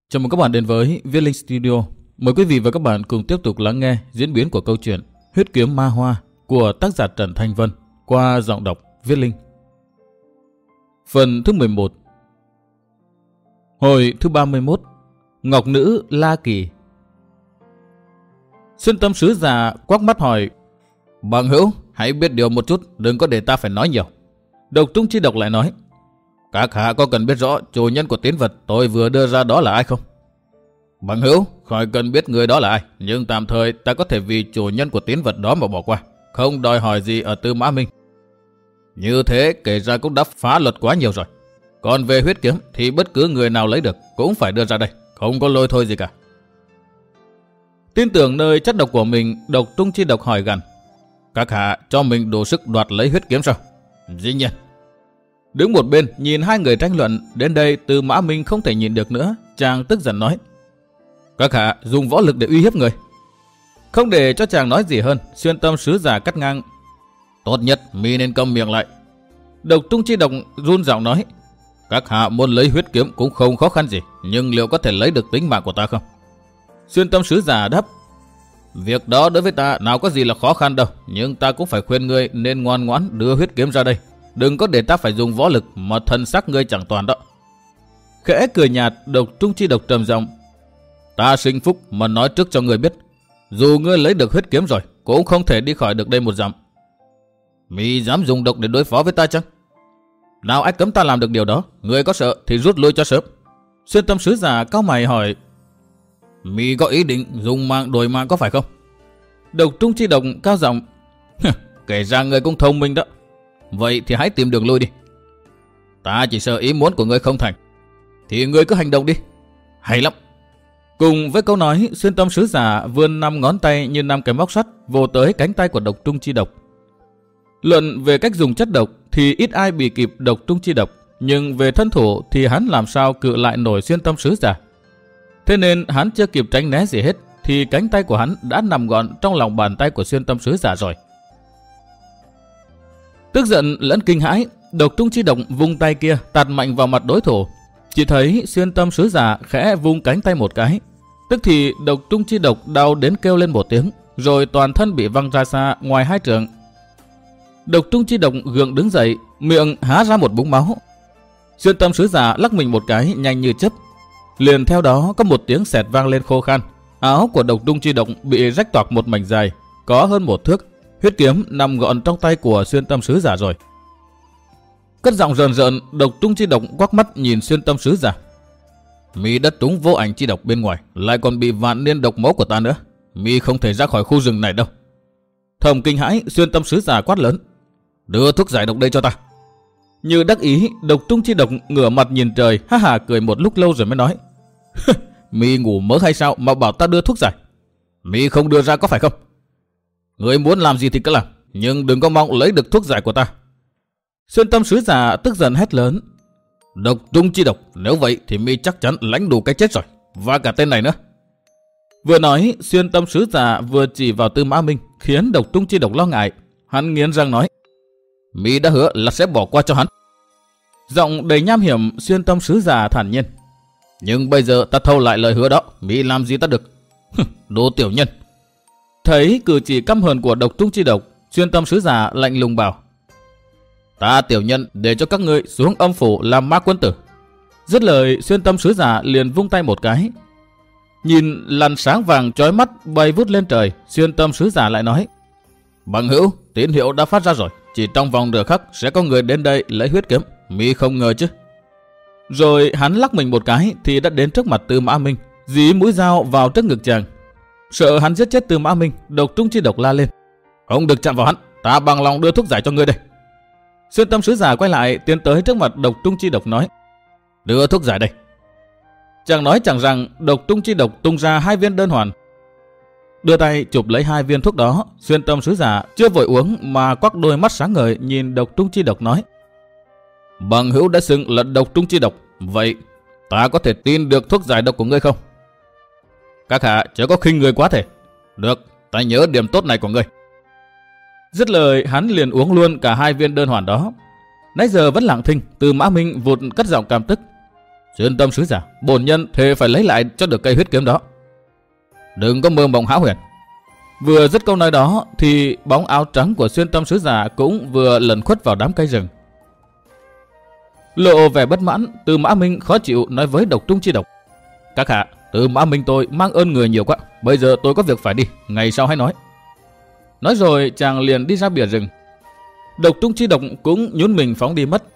Chào mừng các bạn đến với Viết Linh Studio. Mời quý vị và các bạn cùng tiếp tục lắng nghe diễn biến của câu chuyện Huyết Kiếm Ma Hoa của tác giả Trần Thanh Vân qua giọng đọc Viết Linh. Phần thứ 11. Hồi thứ 31. Ngọc Nữ La Kỳ. Xuyên Tâm sứ già quắc mắt hỏi: Bằng hữu, hãy biết điều một chút, đừng có để ta phải nói nhiều. Độc Trung Chi Độc lại nói: Các hạ có cần biết rõ chủ nhân của tín vật tôi vừa đưa ra đó là ai không? Bằng hữu, khỏi cần biết người đó là ai, nhưng tạm thời ta có thể vì chủ nhân của tín vật đó mà bỏ qua, không đòi hỏi gì ở Tư Mã Minh. Như thế kể ra cũng đã phá luật quá nhiều rồi. Còn về huyết kiếm thì bất cứ người nào lấy được cũng phải đưa ra đây, không có lôi thôi gì cả. Tin tưởng nơi chất độc của mình, Độc Trung Chi Độc hỏi gằn: Các hạ cho mình đủ sức đoạt lấy huyết kiếm sao? Dĩ nhiên. Đứng một bên nhìn hai người tranh luận, đến đây Tư Mã Minh không thể nhìn được nữa, chàng tức giận nói: Các hạ dùng võ lực để uy hiếp người. Không để cho chàng nói gì hơn, Xuyên Tâm sứ giả cắt ngang: Tốt nhất mi nên câm miệng lại. Độc Trung Chi Độc run giọng nói: Các hạ muốn lấy huyết kiếm cũng không khó khăn gì, nhưng liệu có thể lấy được tính mạng của ta không? Xuyên Tâm sứ giả đáp: Việc đó đối với ta nào có gì là khó khăn đâu, nhưng ta cũng phải khuyên ngươi nên ngoan ngoãn đưa huyết kiếm ra đây. Đừng có để ta phải dùng võ lực mà thân xác ngươi chẳng toàn đó. Khẽ cười nhạt, Độc Trung Chi Độc trầm giọng: Ta sinh phúc mà nói trước cho ngươi biết, dù ngươi lấy được huyết kiếm rồi cũng không thể đi khỏi được đây một dặm. Mi dám dùng độc để đối phó với ta chăng? Nào ai cấm ta làm được điều đó? Ngươi có sợ thì rút lui cho sớm. Xuyên Tâm sứ giả cau mày hỏi: Mi có ý định dùng mạng đổi mạng có phải không? Độc Trung Chi Độc cao giọng: Kể ra ngươi cũng thông minh đó. Vậy thì hãy tìm đường lui đi. Ta chỉ sợ ý muốn của ngươi không thành, thì ngươi cứ hành động đi. Hay lắm. Cùng với câu nói, Xuyên Tâm sứ giả vươn 5 ngón tay như 5 cái móc sắt vồ tới cánh tay của Độc Trung Chi Độc. Luận về cách dùng chất độc thì ít ai bị kịp Độc Trung Chi Độc, nhưng về thân thủ thì hắn làm sao cự lại nổi Xuyên Tâm sứ giả. Thế nên hắn chưa kịp tránh né gì hết thì cánh tay của hắn đã nằm gọn trong lòng bàn tay của Xuyên Tâm sứ giả rồi. Tức giận lẫn kinh hãi, Độc Trung Chi Độc vung tay kia tạt mạnh vào mặt đối thủ. Chỉ thấy Xuyên Tâm sứ giả khẽ vung cánh tay một cái, tức thì Độc Trung Chi Độc đau đến kêu lên một tiếng, rồi toàn thân bị văng ra xa ngoài 2 trượng. Độc Trung Chi Độc gượng đứng dậy, miệng há ra một búng máu. Xuyên Tâm sứ giả lắc mình một cái nhanh như chớp, liền theo đó có một tiếng sẹt vang lên khô khan. Áo của Độc Trung Chi Độc bị rách toạc một mảnh dài, có hơn 1 thước. Huyết kiếm nằm gọn trong tay của Xuyên Tâm sứ giả rồi. Cất giọng rờn rợn, Độc Trung Chi Độc quắc mắt nhìn Xuyên Tâm sứ giả: Mi đất trúng vô ảnh chi độc bên ngoài, lại còn bị vạn niên độc máu của ta nữa. Mi không thể ra khỏi khu rừng này đâu. Thầm kinh hãi, Xuyên Tâm sứ giả quát lớn: Đưa thuốc giải độc đây cho ta. Như đắc ý, Độc Trung Chi Độc ngửa mặt nhìn trời, ha hà cười một lúc lâu rồi mới nói: Mi ngủ mớ hay sao mà bảo ta đưa thuốc giải? Mi không đưa ra có phải không? Người muốn làm gì thì cứ làm, nhưng đừng có mong lấy được thuốc giải của ta. Xuyên Tâm sứ giả tức giận hét lớn: Độc Trung Chi Độc, nếu vậy thì mi chắc chắn lãnh đủ cái chết rồi, và cả tên này nữa. Vừa nói, Xuyên Tâm sứ giả vừa chỉ vào Tư Mã Minh, khiến Độc Trung Chi Độc lo ngại. Hắn nghiến răng nói: Mi đã hứa là sẽ bỏ qua cho hắn. Giọng đầy nham hiểm, Xuyên Tâm sứ giả thản nhiên: Nhưng bây giờ ta thâu lại lời hứa đó, mi làm gì ta được? Đồ tiểu nhân. Thấy cử chỉ căm hờn của Độc Trung Chi Độc, Xuyên Tâm sứ giả lạnh lùng bảo: Ta tiểu nhân để cho các ngươi xuống âm phủ làm ma quân tử. Dứt lời, Xuyên Tâm sứ giả liền vung tay một cái. Nhìn làn sáng vàng chói mắt bay vút lên trời, Xuyên Tâm sứ giả lại nói: Bằng hữu, tín hiệu đã phát ra rồi, chỉ trong vòng nửa khắc sẽ có người đến đây lấy huyết kiếm, mi không ngờ chứ. Rồi hắn lắc mình một cái thì đã đến trước mặt Tư Mã Minh, dí mũi dao vào trước ngực chàng. Sợ hắn giết chết Tư Mã Minh, Độc Trung Chi Độc la lên: Không được chạm vào hắn, ta bằng lòng đưa thuốc giải cho ngươi đây. Xuyên Tâm sứ giả quay lại tiến tới trước mặt Độc Trung Chi Độc nói: Đưa thuốc giải đây. Chàng nói chẳng rằng, Độc Trung Chi Độc tung ra 2 viên đơn hoàn. Đưa tay chụp lấy 2 viên thuốc đó, Xuyên Tâm sứ giả chưa vội uống mà quắc đôi mắt sáng ngời nhìn Độc Trung Chi Độc nói: Bằng hữu đã xưng là Độc Trung Chi Độc, vậy ta có thể tin được thuốc giải độc của ngươi không? Các hạ chớ có khinh người quá thể. Được, ta nhớ điểm tốt này của ngươi. Dứt lời, hắn liền uống luôn cả 2 viên đơn hoàn đó. Nãy giờ vẫn lặng thinh, Tư Mã Minh vụt cất giọng cảm tức: Xuyên Tâm sứ giả, bổn nhân thề phải lấy lại cho được cây huyết kiếm đó. Đừng có mơ mộng hão huyền. Vừa dứt câu nói đó thì bóng áo trắng của Xuyên Tâm sứ giả cũng vừa lẩn khuất vào đám cây rừng. Lộ vẻ bất mãn, Tư Mã Minh khó chịu nói với Độc Trung Chi Độc: Các hạ, Tư Mã Minh tôi mang ơn người nhiều quá, bây giờ tôi có việc phải đi, ngày sau hãy nói. Nói rồi chàng liền đi ra bìa rừng. Độc Trung Chi Độc cũng nhún mình phóng đi mất.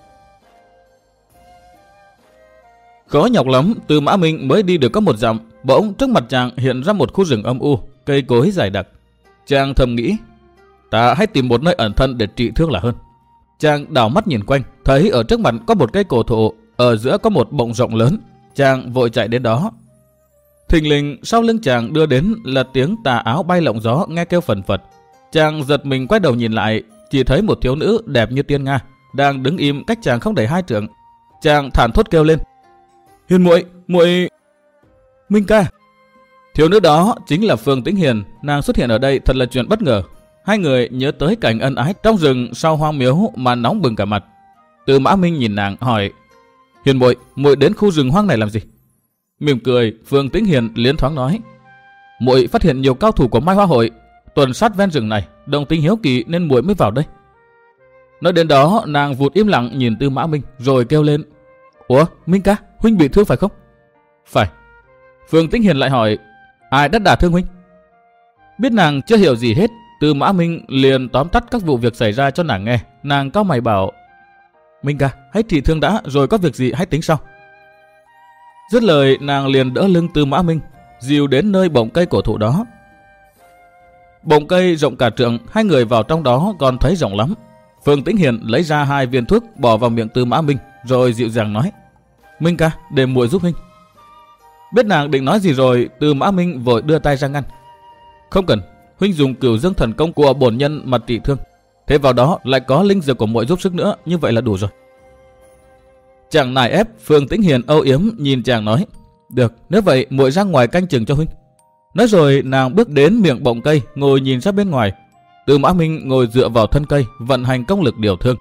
Khó nhọc lắm, Tư Mã Minh mới đi được có 1 dặm, bỗng trước mặt chàng hiện ra một khu rừng âm u, cây cối dày đặc. Chàng thầm nghĩ, ta hãy tìm một nơi ẩn thân để trị thương là hơn. Chàng đảo mắt nhìn quanh, thấy ở trước mặt có một cây cổ thụ, ở giữa có một bọng rộng lớn. Chàng vội chạy đến đó. Thình lình sau lưng chàng đưa đến là tiếng tà áo bay lộng gió nghe kêu phần phật. Chàng giật mình quay đầu nhìn lại, chỉ thấy một thiếu nữ đẹp như tiên nga đang đứng im cách chàng không đầy 2 trượng. Chàng thản thốt kêu lên: Hiền muội, muội... Minh ca. Thiếu nữ đó chính là Phương Tĩnh Hiền. Nàng xuất hiện ở đây thật là chuyện bất ngờ. Hai người nhớ tới cảnh ân ái trong rừng sau hoang miếu mà nóng bừng cả mặt. Tư Mã Minh nhìn nàng hỏi: Hiền muội, muội đến khu rừng hoang này làm gì? Mỉm cười, Phương Tĩnh Hiền liến thoáng nói: Muội phát hiện nhiều cao thủ của Mai Hoa hội tuần sát ven rừng này, đồng tình hiếu kỳ nên muội mới vào đây. Nói đến đó, nàng vụt im lặng nhìn Tư Mã Minh rồi kêu lên: Ủa, Minh ca, huynh bị thương phải không? Phải. Phương Tĩnh Hiền lại hỏi: Ai đã đả thương huynh? Biết nàng chưa hiểu gì hết, Tư Mã Minh liền tóm tắt các vụ việc xảy ra cho nàng nghe. Nàng cau mày bảo: Minh ca, hãy trị thương đã, rồi có việc gì hãy tính sau. Dứt lời, nàng liền đỡ lưng Tư Mã Minh, dìu đến nơi bọng cây cổ thụ đó. Bọng cây rộng cả trượng, hai người vào trong đó còn thấy rộng lắm. Phương Tĩnh Hiền lấy ra 2 viên thuốc bỏ vào miệng Tư Mã Minh, rồi dịu dàng nói: Minh ca, để muội giúp huynh. Biết nàng định nói gì rồi, Tư Mã Minh vội đưa tay ra ngăn: Không cần, huynh dùng Cửu Dương thần công của bổn nhân mà trị thương. Thế vào đó lại có linh dược của muội giúp sức nữa, như vậy là đủ rồi. Chàng nài ép. Phương Tĩnh Hiền âu yếm nhìn chàng nói: Được, nếu vậy muội ra ngoài canh chừng cho huynh. Nói rồi nàng bước đến miệng bọng cây, ngồi nhìn ra bên ngoài. Tư Mã Minh ngồi dựa vào thân cây, vận hành công lực điều thương.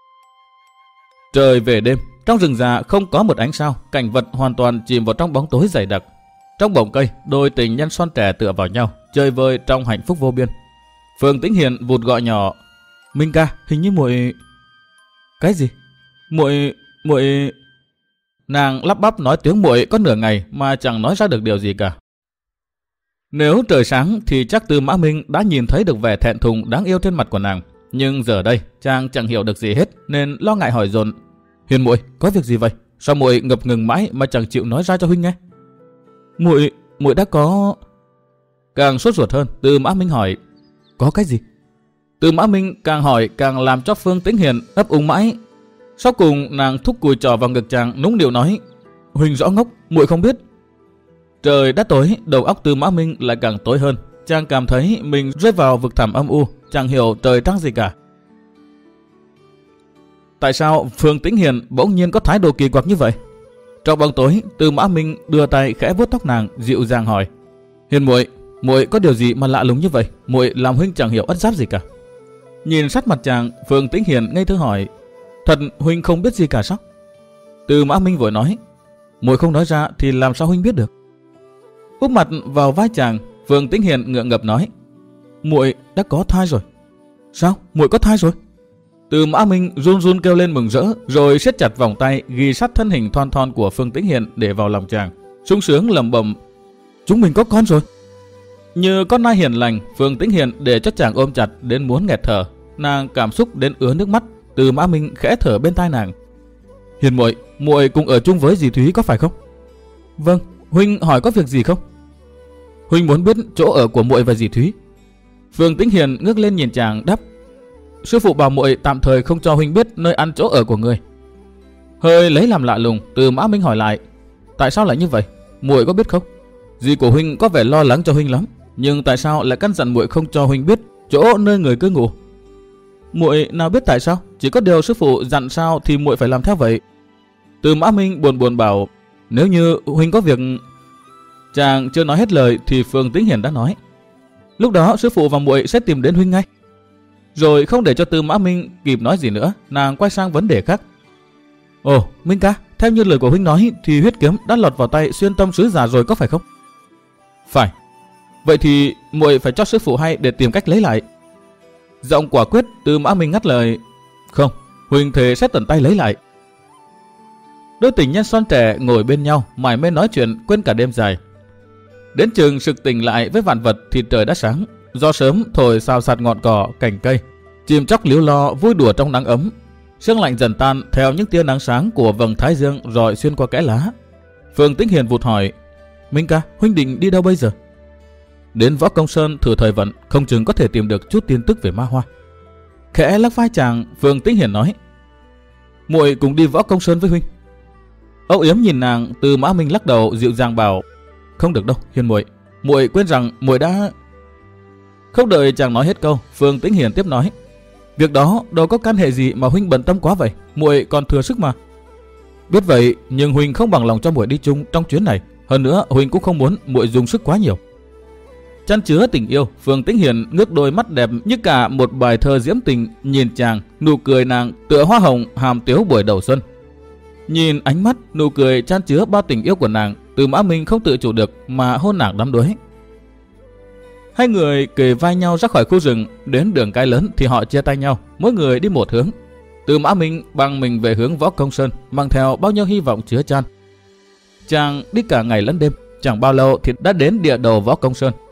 Trời về đêm, trong rừng già không có một ánh sao, cảnh vật hoàn toàn chìm vào trong bóng tối dày đặc. Trong bọng cây, đôi tình nhân son trẻ tựa vào nhau, chơi vơi trong hạnh phúc vô biên. Phương Tĩnh Hiền vụt gọi nhỏ: Minh ca, hình như muội... Cái gì? Muội... Nàng lắp bắp nói tiếng muội có nửa ngày mà chẳng nói ra được điều gì cả. Nếu trời sáng thì chắc Tư Mã Minh đã nhìn thấy được vẻ thẹn thùng đáng yêu trên mặt của nàng. Nhưng giờ đây chàng chẳng hiểu được gì hết nên lo ngại hỏi dồn: Hiền muội, có việc gì vậy? Sao muội ngập ngừng mãi mà chẳng chịu nói ra cho huynh nghe? Muội đã có... Càng sốt ruột hơn, Tư Mã Minh hỏi: Có cái gì? Tư Mã Minh càng hỏi càng làm cho Phương Tĩnh Hiền ấp úng mãi. Sau cùng nàng thúc cùi trò vào ngực chàng, nũng nịu nói: Huynh rõ ngốc, muội không biết. Trời đã tối, đầu óc Tư Mã Minh lại càng tối hơn. Chàng cảm thấy mình rơi vào vực thẳm âm u, chẳng hiểu trời trăng gì cả. Tại sao Phương Tĩnh Hiền bỗng nhiên có thái độ kỳ quặc như vậy? Trong bóng tối, Tư Mã Minh đưa tay khẽ vuốt tóc nàng, dịu dàng hỏi: Hiền muội, muội có điều gì mà lạ lùng như vậy? Muội làm huynh chẳng hiểu ất giáp gì cả. Nhìn sát mặt chàng, Phương Tĩnh Hiền ngây thơ hỏi: Thật huynh không biết gì cả sao? Tư Mã Minh vội nói: Muội không nói ra thì làm sao huynh biết được? Úp mặt vào vai chàng, Phương Tĩnh Hiền ngượng ngập nói: Muội đã có thai rồi. Sao? Muội có thai rồi? Tư Mã Minh run run kêu lên mừng rỡ, rồi siết chặt vòng tay ghi sát thân hình thon thon của Phương Tĩnh Hiền để vào lòng chàng, sung sướng lẩm bẩm: Chúng mình có con rồi. Như con nai hiền lành, Phương Tĩnh Hiền để cho chàng ôm chặt đến muốn nghẹt thở. Nàng cảm xúc đến ứa nước mắt. Tư Mã Minh khẽ thở bên tai nàng: Hiền muội, muội cùng ở chung với dì Thúy có phải không? Vâng. Huynh hỏi có việc gì không? Huynh muốn biết chỗ ở của muội và dì Thúy. Phương Tĩnh Hiền ngước lên nhìn chàng đáp: Sư phụ bảo muội tạm thời không cho huynh biết nơi ăn chỗ ở của người. Hơi lấy làm lạ lùng, Tư Mã Minh hỏi lại: Tại sao lại như vậy? Muội có biết không? Dì của huynh có vẻ lo lắng cho huynh lắm, nhưng tại sao lại căn dặn muội không cho huynh biết chỗ nơi người cư ngụ? Muội nào biết tại sao, chỉ có điều sư phụ dặn sao thì muội phải làm theo vậy. Tư Mã Minh buồn buồn bảo: Nếu như huynh có việc... Chàng chưa nói hết lời thì Phương Tĩnh Hiền đã nói: Lúc đó sư phụ và muội sẽ tìm đến huynh ngay. Rồi không để cho Tư Mã Minh kịp nói gì nữa, nàng quay sang vấn đề khác: Ồ, Minh ca, theo như lời của huynh nói thì huyết kiếm đã lọt vào tay Xuyên Tâm sứ giả rồi có phải không? Phải. Vậy thì muội phải cho sư phụ hay để tìm cách lấy lại. Giọng quả quyết, Tư Mã Minh ngắt lời. Không, huynh thề sẽ tận tay lấy lại. Đôi tình nhân son trẻ ngồi bên nhau mải mê nói chuyện quên cả đêm dài. Đến chừng sực tỉnh lại với vạn vật thì trời đã sáng. Gió sớm thổi xào xạc ngọn cỏ, cành cây, chim chóc líu lo vui đùa trong nắng ấm. Sương lạnh dần tan theo những tia nắng sáng của vầng thái dương rọi xuyên qua kẽ lá. Phương Tĩnh Hiền vụt hỏi, Minh ca, huynh định đi đâu bây giờ? Đến Võ Công Sơn thử thời vận, không chừng có thể tìm được chút tin tức về Ma Hoa. Khẽ lắc vai chàng, Phương Tĩnh Hiền nói, muội cùng đi Võ Công Sơn với huynh. Âu yếm nhìn nàng, Tư Mã Minh lắc đầu dịu dàng bảo, không được đâu, Hiền muội, muội quên rằng muội đã... Không đợi chàng nói hết câu, Phương Tĩnh Hiền tiếp nói, việc đó đâu có can hệ gì mà huynh bận tâm quá vậy, muội còn thừa sức mà. Biết vậy, nhưng huynh không bằng lòng cho muội đi chung trong chuyến này, hơn nữa huynh cũng không muốn muội dùng sức quá nhiều. Chan chứa tình yêu, Phương Tĩnh Hiền ngước đôi mắt đẹp như cả một bài thơ diễm tình nhìn chàng, nụ cười nàng tựa hoa hồng hàm tiếu buổi đầu xuân. Nhìn ánh mắt, nụ cười chan chứa bao tình yêu của nàng, Tư Mã Minh không tự chủ được mà hôn nàng đắm đuối. Hai người kề vai nhau ra khỏi khu rừng, đến đường cái lớn thì họ chia tay nhau, mỗi người đi một hướng. Tư Mã Minh bằng mình về hướng Võ Công Sơn, mang theo bao nhiêu hy vọng chứa chan. Chàng đi cả ngày lẫn đêm, chẳng bao lâu thì đã đến địa đầu Võ Công Sơn.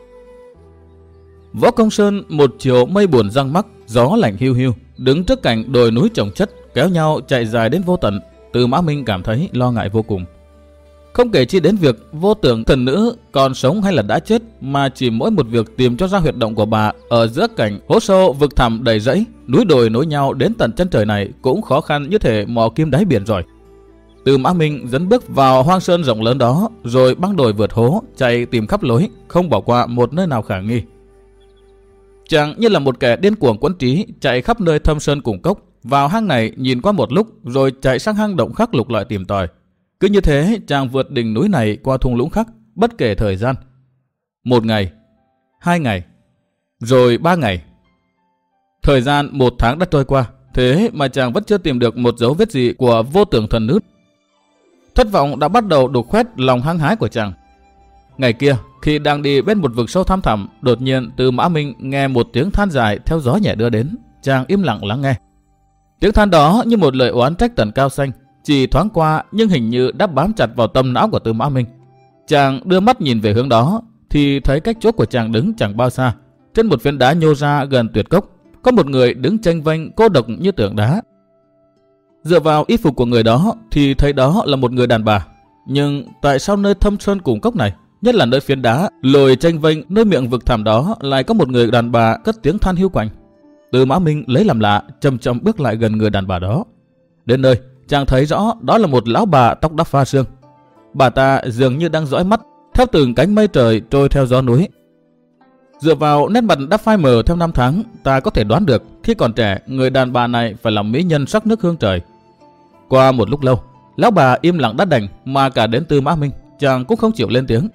Võ Công Sơn một chiều mây buồn răng mắc, gió lạnh hiu hiu, đứng trước cảnh đồi núi chồng chất kéo nhau chạy dài đến vô tận. Tư Mã Minh cảm thấy lo ngại vô cùng. Không kể chi đến việc vô tưởng thần nữ còn sống hay là đã chết, mà chỉ mỗi một việc tìm cho ra huyệt động của bà ở giữa cảnh hố sâu vực thẳm đầy rẫy, núi đồi nối nhau đến tận chân trời này cũng khó khăn như thể mò kim đáy biển rồi. Tư Mã Minh dấn bước vào hoang sơn rộng lớn đó, rồi băng đồi vượt hố, chạy tìm khắp lối, không bỏ qua một nơi nào khả nghi. Chàng như là một kẻ điên cuồng quẫn trí, chạy khắp nơi thâm sơn cùng cốc, vào hang này nhìn qua một lúc, rồi chạy sang hang động khác lục lọi tìm tòi. Cứ như thế, chàng vượt đỉnh núi này qua thung lũng khác, bất kể thời gian. 1 ngày, 2 ngày, rồi 3 ngày. Thời gian 1 tháng đã trôi qua, thế mà chàng vẫn chưa tìm được một dấu vết gì của vô tưởng thần nữ. Thất vọng đã bắt đầu đục khoét lòng hăng hái của chàng. Ngày kia, khi đang đi bên một vực sâu thăm thẳm, đột nhiên Tư Mã Minh nghe một tiếng than dài theo gió nhẹ đưa đến. Chàng im lặng lắng nghe. Tiếng than đó như một lời oán trách tận cao xanh, chỉ thoáng qua nhưng hình như đã bám chặt vào tâm não của Tư Mã Minh. Chàng đưa mắt nhìn về hướng đó, thì thấy cách chỗ của chàng đứng chẳng bao xa, trên một phiến đá nhô ra gần tuyệt cốc, có một người đứng chênh vênh cô độc như tượng đá. Dựa vào y phục của người đó thì thấy đó là một người đàn bà. Nhưng tại sao nơi thâm sơn cùng cốc này, nhất là nơi phiến đá lồi chênh vênh nơi miệng vực thẳm đó, lại có một người đàn bà cất tiếng than hiu quạnh? Tư Mã Minh lấy làm lạ, chậm chậm bước lại gần người đàn bà đó. Đến nơi, chàng thấy rõ đó là một lão bà tóc đắp pha sương. Bà ta dường như đang dõi mắt theo từng cánh mây trời trôi theo gió núi. Dựa vào nét mặt đã phai mờ theo năm tháng, ta có thể đoán được khi còn trẻ người đàn bà này phải là mỹ nhân sắc nước hương trời. Qua một lúc lâu, lão bà im lặng đắt đành, mà cả đến Tư Mã Minh chàng cũng không chịu lên tiếng.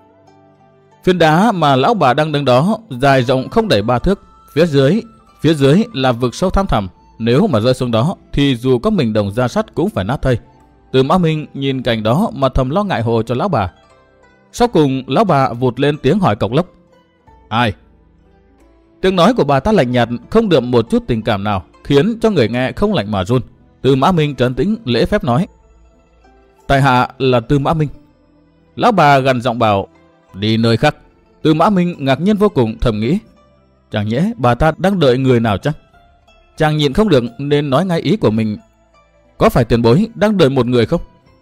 Phiến đá mà lão bà đang đứng đó dài rộng không đầy 3 thước, phía dưới là vực sâu thăm thẳm, nếu mà rơi xuống đó thì dù có mình đồng da sắt cũng phải nát thây. Tư Mã Minh nhìn cảnh đó mà thầm lo ngại hồ cho lão bà. Sau cùng lão bà vụt lên tiếng hỏi cộc lốc: Ai? Tiếng nói của bà ta lạnh nhạt, không đượm một chút tình cảm nào, khiến cho người nghe không lạnh mà run. Tư Mã Minh trấn tĩnh lễ phép nói: Tại hạ là Tư Mã Minh. Lão bà gằn giọng bảo: Đi nơi khác. Tư Mã Minh ngạc nhiên vô cùng, thầm nghĩ: Chẳng nhẽ bà ta đang đợi người nào chăng? Chàng nhịn không được nên nói ngay ý của mình: Có phải tiền bối đang đợi một người không?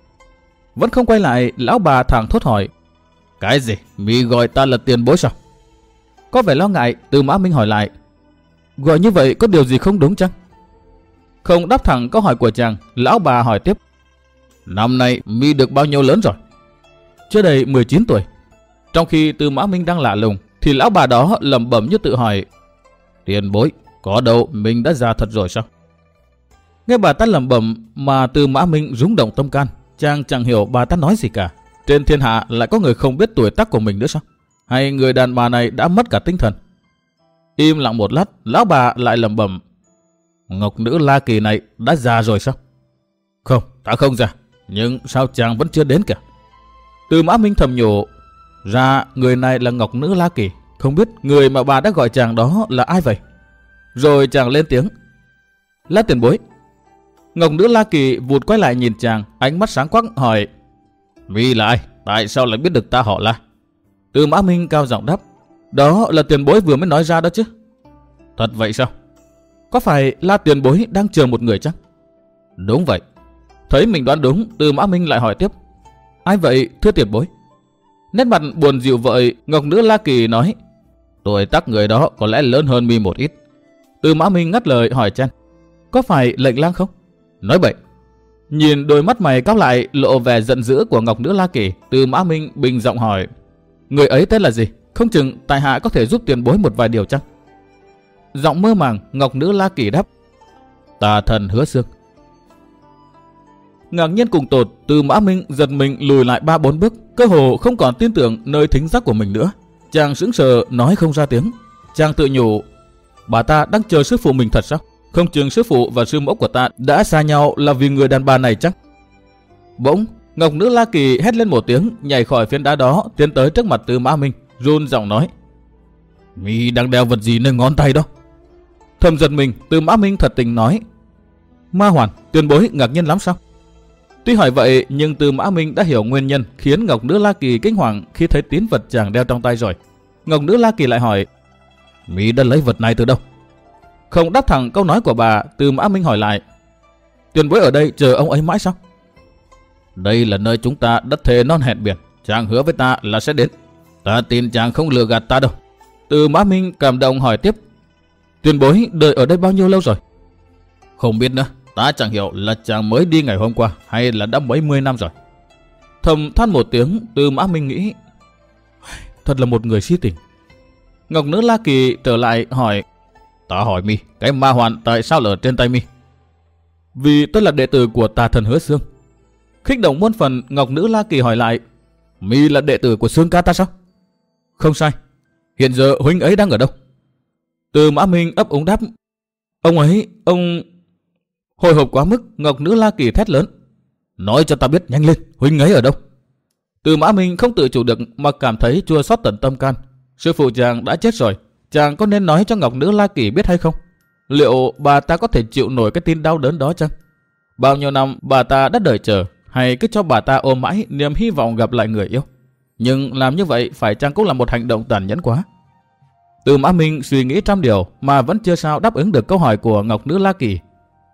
Vẫn không quay lại, lão bà thẳng thốt hỏi: Cái gì? Mi gọi ta là tiền bối sao? Có vẻ lo ngại, Tư Mã Minh hỏi lại: Gọi như vậy có điều gì không đúng chăng? Không đáp thẳng câu hỏi của chàng, lão bà hỏi tiếp: Năm nay Mi được bao nhiêu lớn rồi? Chưa đầy 19 tuổi. Trong khi Tư Mã Minh đang lạ lùng thì lão bà đó lẩm bẩm như tự hỏi: Tiền bối, có đâu mình đã già thật rồi sao? Nghe bà ta lẩm bẩm mà Tư Mã Minh rung động tâm can. Chàng chẳng hiểu bà ta nói gì cả. Trên thiên hạ lại có người không biết tuổi tác của mình nữa sao? Hay người đàn bà này đã mất cả tinh thần? Im lặng một lát, lão bà lại lẩm bẩm: Ngọc nữ La Kỳ này đã già rồi sao? Không, ta không già. nhưng sao chàng vẫn chưa đến kìa? Tư Mã Minh thầm nhủ, ra người này là Ngọc Nữ La Kỳ, không biết người mà bà đã gọi chàng đó là ai vậy? Rồi chàng lên tiếng, La tiền bối. Ngọc Nữ La Kỳ vụt quay lại nhìn chàng, ánh mắt sáng quắc hỏi, mi là ai? Tại sao lại biết được ta họ La? Tư Mã Minh cao giọng đáp, đó là tiền bối vừa mới nói ra đó chứ. Thật vậy sao? Có phải La tiền bối đang chờ một người chăng? Đúng vậy. Thấy mình đoán đúng, Tư Mã Minh lại hỏi tiếp, ai vậy thưa tiền bối? Nét mặt buồn dịu vợi, Ngọc Nữ La Kỳ nói, tuổi tác người đó có lẽ lớn hơn mi một ít. Tư Mã Minh ngắt lời hỏi chen, có phải Lệnh Lang không? Nói bậy. Nhìn đôi mắt mày cau lại lộ vẻ giận dữ của Ngọc Nữ La Kỳ, Tư Mã Minh bình giọng hỏi, người ấy tên là gì? Không chừng tại hạ có thể giúp tiền bối một vài điều chăng? Giọng mơ màng, Ngọc Nữ La Kỳ đáp, Tà Thần Hứa Xương. Ngạc nhiên cùng tột, Tư Mã Minh giật mình lùi lại 3-4 bước, cơ hồ không còn tin tưởng nơi thính giác của mình nữa. Chàng sững sờ nói không ra tiếng. Chàng tự nhủ, bà ta đang chờ sư phụ mình thật sao? Không chừng sư phụ và sư mẫu của ta đã xa nhau là vì người đàn bà này chắc. Bỗng Ngọc Nữ La Kỳ hét lên một tiếng, nhảy khỏi phiến đá đó, tiến tới trước mặt Tư Mã Minh, run giọng nói, mi đang đeo vật gì nơi ngón tay đó? Thầm giật mình, Tư Mã Minh thật tình nói, Ma hoàn. Tiền bối ngạc nhiên lắm sao? Tuy hỏi vậy nhưng Tư Mã Minh đã hiểu nguyên nhân khiến Ngọc Nữ La Kỳ kinh hoàng khi thấy tín vật chàng đeo trong tay rồi. Ngọc Nữ La Kỳ lại hỏi, mi đã lấy vật này từ đâu? Không đáp thẳng câu nói của bà, Tư Mã Minh hỏi lại, tiền bối ở đây chờ ông ấy mãi sao? Đây là nơi chúng ta đã thề non hẹn biển, chàng hứa với ta là sẽ đến. Ta tin chàng không lừa gạt ta đâu. Tư Mã Minh cảm động hỏi tiếp, tiền bối đợi ở đây bao nhiêu lâu rồi? Không biết nữa, ta chẳng hiểu là chàng mới đi ngày hôm qua hay là đã mấy mươi năm rồi. Thầm than một tiếng, Tư Mã Minh nghĩ, thật là một người si tình. Ngọc Nữ La Kỳ trở lại hỏi, ta hỏi mi, cái ma hoàn tại sao ở trên tay mi? Vì tôi là đệ tử của Tà Thần Hứa Xương. Khích động muôn phần, Ngọc Nữ La Kỳ hỏi lại, mi là đệ tử của Xương ca ta sao? Không sai. Hiện giờ huynh ấy đang ở đâu? Tư Mã Minh ấp úng đáp, ông ấy, ông... Hồi hộp quá mức, Ngọc Nữ La Kỳ thét lớn, nói cho ta biết nhanh lên, huynh ấy ở đâu? Tư Mã Minh không tự chủ được mà cảm thấy chua xót tận tâm can. Sư phụ chàng đã chết rồi, chàng có nên nói cho Ngọc Nữ La Kỳ biết hay không? Liệu bà ta có thể chịu nổi cái tin đau đớn đó chăng? Bao nhiêu năm bà ta đã đợi chờ, hay cứ cho bà ta ôm mãi niềm hy vọng gặp lại người yêu? Nhưng làm như vậy phải chăng cũng là một hành động tàn nhẫn quá? Tư Mã Minh suy nghĩ trăm điều mà vẫn chưa sao đáp ứng được câu hỏi của Ngọc Nữ La Kỳ.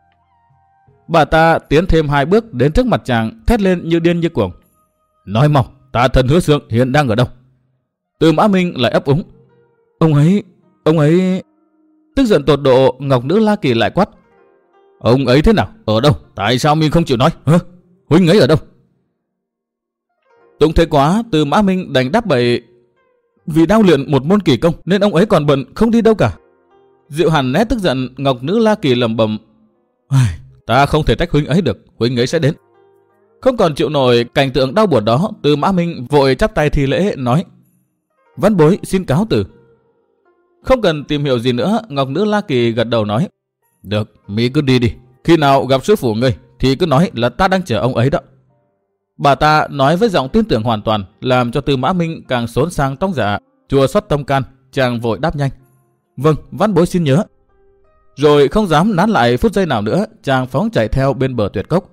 Bà ta tiến thêm 2 bước đến trước mặt chàng, thét lên như điên như cuồng, nói mau, Tà Thần Hứa Xương hiện đang ở đâu? Tư Mã Minh lại ấp úng, ông ấy... Tức giận tột độ, Ngọc Nữ La Kỳ lại quát, ông ấy thế nào? Ở đâu? Tại sao mình không chịu nói? Huynh ấy ở đâu? Tụng thế quá, Tư Mã Minh đành đáp bậy, vì đang luyện một môn kỳ công nên ông ấy còn bận không đi đâu cả. Dịu hẳn nét tức giận, Ngọc Nữ La Kỳ lẩm bẩm, ta không thể trách huynh ấy được, huynh ấy sẽ đến. Không còn chịu nổi cảnh tượng đau buồn đó, Tư Mã Minh vội chắp tay thi lễ nói, văn bối xin cáo từ. Không cần tìm hiểu gì nữa, Ngọc Nữ La Kỳ gật đầu nói, được, mi cứ đi đi, khi nào gặp sư phụ ngươi thì cứ nói là ta đang chờ ông ấy đó. Bà ta nói với giọng tin tưởng hoàn toàn, làm cho Tư Mã Minh càng xốn sang tóc dạ, chua xót tâm can. Chàng vội đáp nhanh, vâng, văn bối xin nhớ. Rồi không dám nán lại phút giây nào nữa, chàng phóng chạy theo bên bờ tuyệt cốc.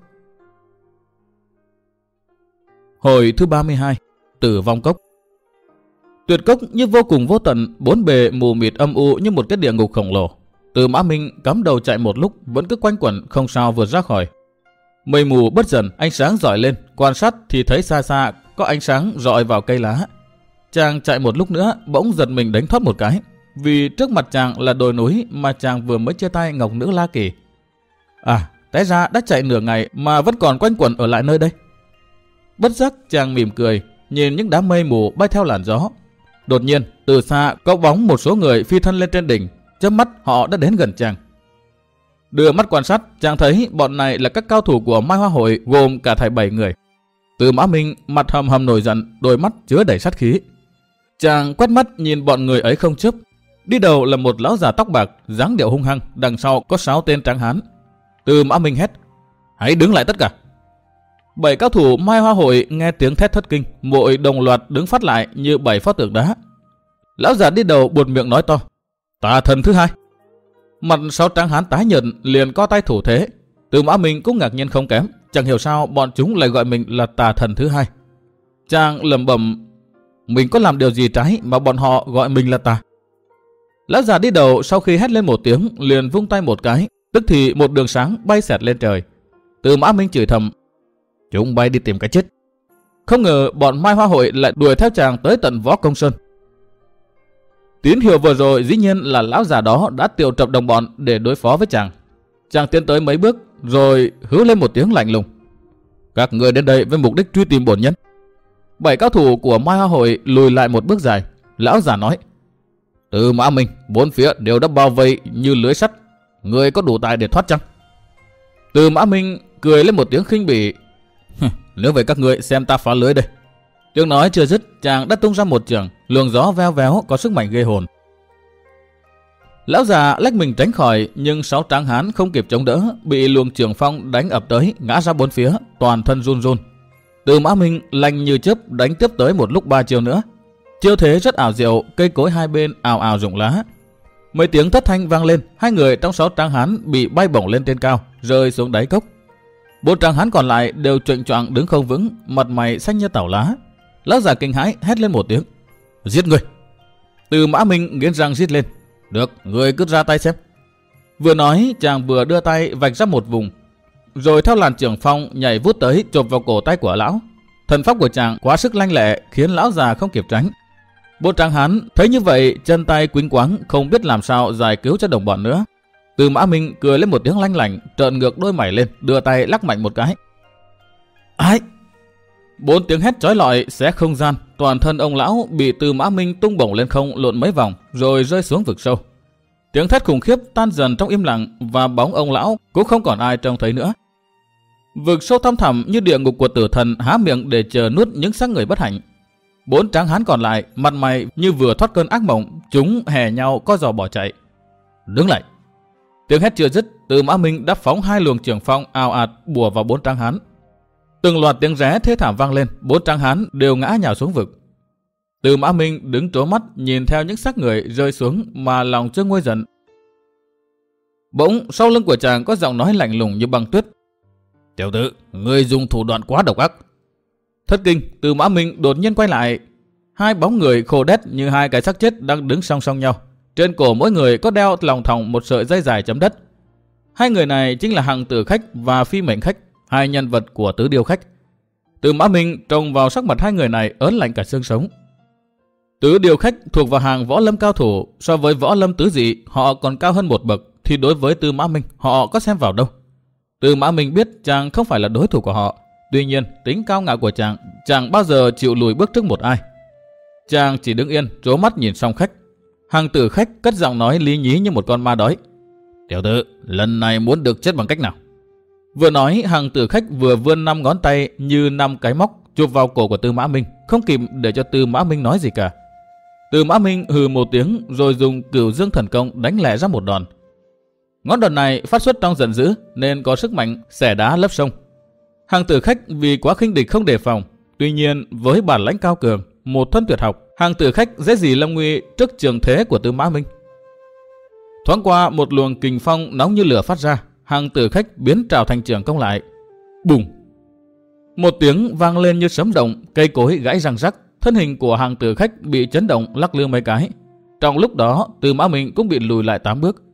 Hồi thứ 32, Tử Vong Cốc. Tuyệt cốc như vô cùng vô tận, bốn bề mù mịt âm u như một cái địa ngục khổng lồ. Tư Mã Minh cắm đầu chạy một lúc vẫn cứ quanh quẩn không sao vượt ra khỏi. Mây mù bất dần, ánh sáng rọi lên, quan sát thì thấy xa xa có ánh sáng rọi vào cây lá. Chàng chạy một lúc nữa bỗng giật mình đánh thoát một cái, vì trước mặt chàng là đồi núi mà chàng vừa mới chia tay Ngọc Nữ La Kỳ. Té ra đã chạy nửa ngày mà vẫn còn quanh quẩn ở lại nơi đây. Bất giác chàng mỉm cười, nhìn những đám mây mù bay theo làn gió. Đột nhiên từ xa có bóng một số người phi thân lên trên đỉnh, chớp mắt họ đã đến gần chàng. Đưa mắt quan sát, chàng thấy bọn này là các cao thủ của Mai Hoa Hội, gồm cả thảy 7 người. Tư Mã Minh mặt hầm hầm nổi giận, đôi mắt chứa đầy sát khí. Chàng quét mắt nhìn bọn người ấy không chớp. Đi đầu là một lão già tóc bạc, dáng điệu hung hăng, đằng sau có 6 tên tráng hán. Tư Mã Minh hét, hãy đứng lại tất cả. 7 cao thủ Mai Hoa hội nghe tiếng thét thất kinh, vội đồng loạt đứng phát lại như 7 pho tượng đá. Lão già đi đầu buột miệng nói to: Tà thần thứ hai. Mặt 6 tráng hán tái nhợt liền co tay thủ thế. Tư Mã Minh cũng ngạc nhiên không kém, chẳng hiểu sao bọn chúng lại gọi mình là tà thần thứ hai. Chàng lẩm bẩm: mình có làm điều gì trái mà bọn họ gọi mình là tà? Lão già đi đầu sau khi hét lên một tiếng liền vung tay một cái, tức thì một đường sáng bay xẹt lên trời. Tư Mã Minh chửi thầm: chúng bay đi tìm cái chết. Không ngờ bọn Mai Hoa hội lại đuổi theo chàng tới tận Võ Công Sơn. Tín hiệu vừa rồi dĩ nhiên là lão già đó đã triệu tập đồng bọn để đối phó với chàng. Chàng tiến tới mấy bước rồi hứ lên một tiếng lạnh lùng: các người đến đây với mục đích truy tìm bổn nhân. 7 cao thủ của Mai Hoa hội lùi lại một bước dài. Lão già nói: Tư Mã Minh, bốn phía đều đã bao vây như lưới sắt, người có đủ tài để thoát chăng? Tư Mã Minh cười lên một tiếng khinh bỉ: nếu vậy các người xem ta phá lưới đây. Tiếng nói chưa dứt, chàng đã tung ra một chưởng, luồng gió veo véo có sức mạnh ghê hồn. Lão già lách mình tránh khỏi, nhưng 6 tráng hán không kịp chống đỡ, bị luồng chưởng phong đánh ập tới, ngã ra bốn phía, toàn thân run run. Tư Mã Minh lanh như chớp đánh tiếp tới một lúc 3 chiêu nữa. Chiêu thế rất ảo diệu, cây cối hai bên ào ào rụng lá. Mấy tiếng thất thanh vang lên, 2 người trong 6 tráng hán bị bay bổng lên trên cao, rơi xuống đáy cốc. 4 tráng hán còn lại đều chệnh choạng đứng không vững, mặt mày xanh như tảo lá. Lão già kinh hãi hét lên một tiếng: giết người! Tư Mã Minh nghiến răng rít lên: được, người cứ ra tay xem. Vừa nói chàng vừa đưa tay vạch ra một vùng, rồi theo làn chưởng phong nhảy vút tới chộp vào cổ tay của lão. Thần pháp của chàng quá sức lanh lẹ khiến lão già không kịp tránh. 4 tráng hán thấy như vậy chân tay quýnh quáng, không biết làm sao giải cứu cho đồng bọn nữa. Tư Mã Minh cười lên một tiếng lanh lảnh, trợn ngược đôi mày lên, đưa tay lắc mạnh một cái. Ai? 4 tiếng hét chói lọi xé không gian, toàn thân ông lão bị Tư Mã Minh tung bổng lên không lộn mấy vòng rồi rơi xuống vực sâu. Tiếng thét khủng khiếp tan dần trong im lặng và bóng ông lão cũng không còn ai trông thấy nữa. Vực sâu thăm thẳm như địa ngục của tử thần há miệng để chờ nuốt những xác người bất hạnh. 4 tráng hán còn lại mặt mày như vừa thoát cơn ác mộng, chúng hè nhau co giò bỏ chạy. Đứng lại! Tiếng hét chưa dứt, Tư Mã Minh đã phóng 2 luồng chưởng phong ào ạt bùa vào 4 tráng hán. Từng loạt tiếng ré thê thảm vang lên, 4 tráng hán đều ngã nhào xuống vực. Tư Mã Minh đứng trố mắt nhìn theo những xác người rơi xuống mà lòng chưa nguôi giận. Bỗng sau lưng của chàng có giọng nói lạnh lùng như băng tuyết: tiểu tử, ngươi dùng thủ đoạn quá độc ác. Thất kinh, Tư Mã Minh đột nhiên quay lại. 2 bóng người khô đét như 2 cái xác chết đang đứng song song nhau. Trên cổ mỗi người có đeo lòng thòng một sợi dây dài chấm đất. 2 người này chính là Hằng Tử Khách và Phi Mệnh Khách, 2 nhân vật của Tứ Điêu Khách. Tư Mã Minh trông vào sắc mặt 2 người này ớn lạnh cả xương sống. Tứ Điêu Khách thuộc vào hàng võ lâm cao thủ, so với võ lâm tứ dị họ còn cao hơn một bậc, thì đối với Tư Mã Minh họ có xem vào đâu. Tư Mã Minh biết chàng không phải là đối thủ của họ, tuy nhiên tính cao ngạo của chàng chẳng bao giờ chịu lùi bước trước một ai. Chàng chỉ đứng yên trố mắt nhìn Song Khách. Hằng Tử Khách cất giọng nói lý nhí như một con ma đói: tiểu tử, lần này muốn được chết bằng cách nào? Vừa nói, Hằng Tử Khách vừa vươn 5 ngón tay như 5 cái móc chụp vào cổ của Tư Mã Minh, không kịp để cho Tư Mã Minh nói gì cả. Tư Mã Minh hừ một tiếng rồi dùng Cửu Dương Thần Công đánh lẹ ra một đòn. Ngón đòn này phát xuất trong giận dữ nên có sức mạnh xẻ đá lấp sông. Hằng Tử Khách vì quá khinh địch không đề phòng, tuy nhiên với bản lãnh cao cường, một thân tuyệt học, Hằng Tử Khách dễ gì lâm nguy trước trường thế của Tư Mã Minh. Thoáng qua một luồng kình phong nóng như lửa phát ra, Hằng Tử Khách biến trảo thành trường công lại. Bùng! Một tiếng vang lên như sấm động, cây cối gãy răng rắc, thân hình của Hằng Tử Khách bị chấn động lắc lư mấy cái. Trong lúc đó, Tư Mã Minh cũng bị lùi lại 8 bước.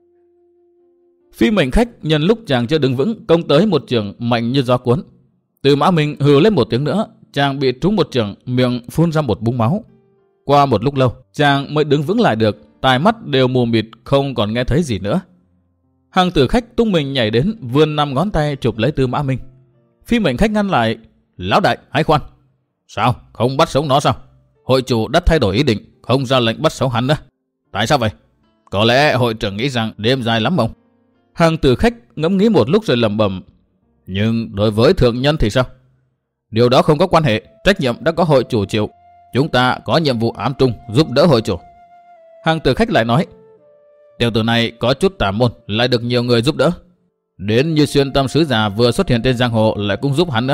Phi Mệnh Khách nhân lúc chàng chưa đứng vững công tới một chưởng mạnh như gió cuốn. Tư Mã Minh hừ lên một tiếng nữa, chàng bị trúng một chưởng, miệng phun ra một búng máu. Qua một lúc lâu, chàng mới đứng vững lại được, tai mắt đều mù mịt, không còn nghe thấy gì nữa. Hằng Tử Khách tung mình nhảy đến, vươn 5 ngón tay chụp lấy Tư Mã Minh. Phi Mệnh Khách ngăn lại: lão đại, hãy khoan. Sao, không bắt sống nó sao? Hội chủ đã thay đổi ý định, không ra lệnh bắt sống hắn nữa. Tại sao vậy? Có lẽ hội trưởng nghĩ rằng đêm dài lắm không? Hằng Tử Khách ngẫm nghĩ một lúc rồi lẩm bẩm: nhưng đối với thượng nhân thì sao? Điều đó không có quan hệ, trách nhiệm đã có hội chủ chịu. Chúng ta có nhiệm vụ ám trung giúp đỡ hội chủ. Hằng Tử Khách lại nói: tiểu tử này có chút tà môn, lại được nhiều người giúp đỡ. Đến như Xuyên Tâm sứ giả vừa xuất hiện trên giang hồ lại cũng giúp hắn nữa.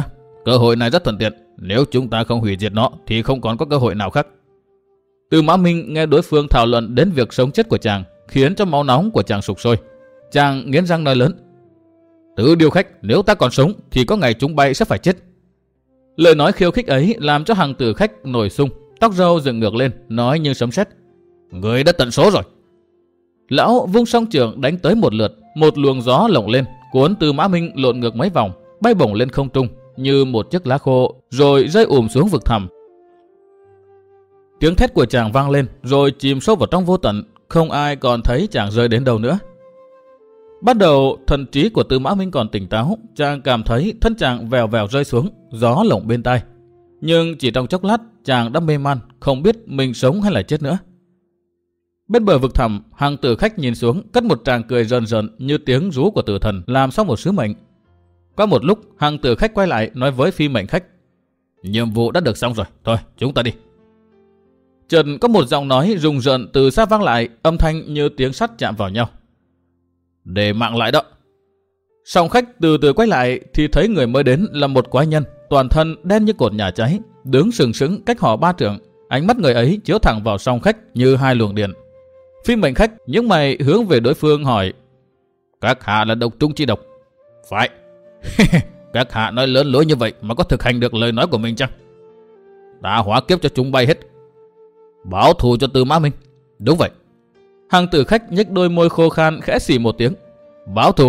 Cơ hội này rất thuận tiện, nếu chúng ta không hủy diệt nó thì không còn có cơ hội nào khác. Tư Mã Minh nghe đối phương thảo luận đến việc sống chết của chàng, khiến cho máu nóng của chàng sục sôi. Chàng nghiến răng nói lớn: Tứ điêu khách, nếu ta còn sống thì có ngày chúng bay sẽ phải chết. Lời nói khiêu khích ấy làm cho Hằng Tử Khách nổi sung, tóc râu dựng ngược lên, nói như sấm sét: Người đã tận số rồi. Lão vung song trường đánh tới một lượt, một luồng gió lộng lên, cuốn Tư Mã Minh lộn ngược mấy vòng, bay bổng lên không trung như một chiếc lá khô, rồi rơi ùm xuống vực thẳm. Tiếng thét của chàng vang lên, rồi chìm sâu vào trong vô tận, không ai còn thấy chàng rơi đến đâu nữa. Bắt đầu thần trí của Tư Mã Minh còn tỉnh táo, chàng cảm thấy thân chàng vèo vèo rơi xuống, gió lộng bên tai. Nhưng chỉ trong chốc lát, chàng đã mê man, không biết mình sống hay là chết nữa. Bên bờ vực thẳm, Hằng Tử Khách nhìn xuống, cất một tràng cười rờn rợn như tiếng rú của tử thần làm xong một sứ mệnh. Qua một lúc, Hằng Tử Khách quay lại nói với phi mệnh khách: Nhiệm vụ đã được xong rồi, thôi chúng ta đi. Chợt có một giọng nói rùng rợn từ xa vang lại, âm thanh như tiếng sắt chạm vào nhau: Để mạng lại đó. Song khách từ từ quay lại thì thấy người mới đến là một quái nhân, toàn thân đen như cột nhà cháy, đứng sừng sững cách họ 3 trượng. Ánh mắt người ấy chiếu thẳng vào song khách như hai luồng điện. Phi mệnh khách nhướng mày hướng về đối phương hỏi: Các hạ là Độc Trung Chi Độc? Phải. Các hạ nói lớn lối như vậy mà có thực hành được lời nói của mình chăng? Ta hóa kiếp cho chúng bay hết, báo thù cho Tư Mã Minh. Đúng vậy. Hằng Tử Khách nhếch đôi môi khô khan khẽ xì một tiếng: Báo thù?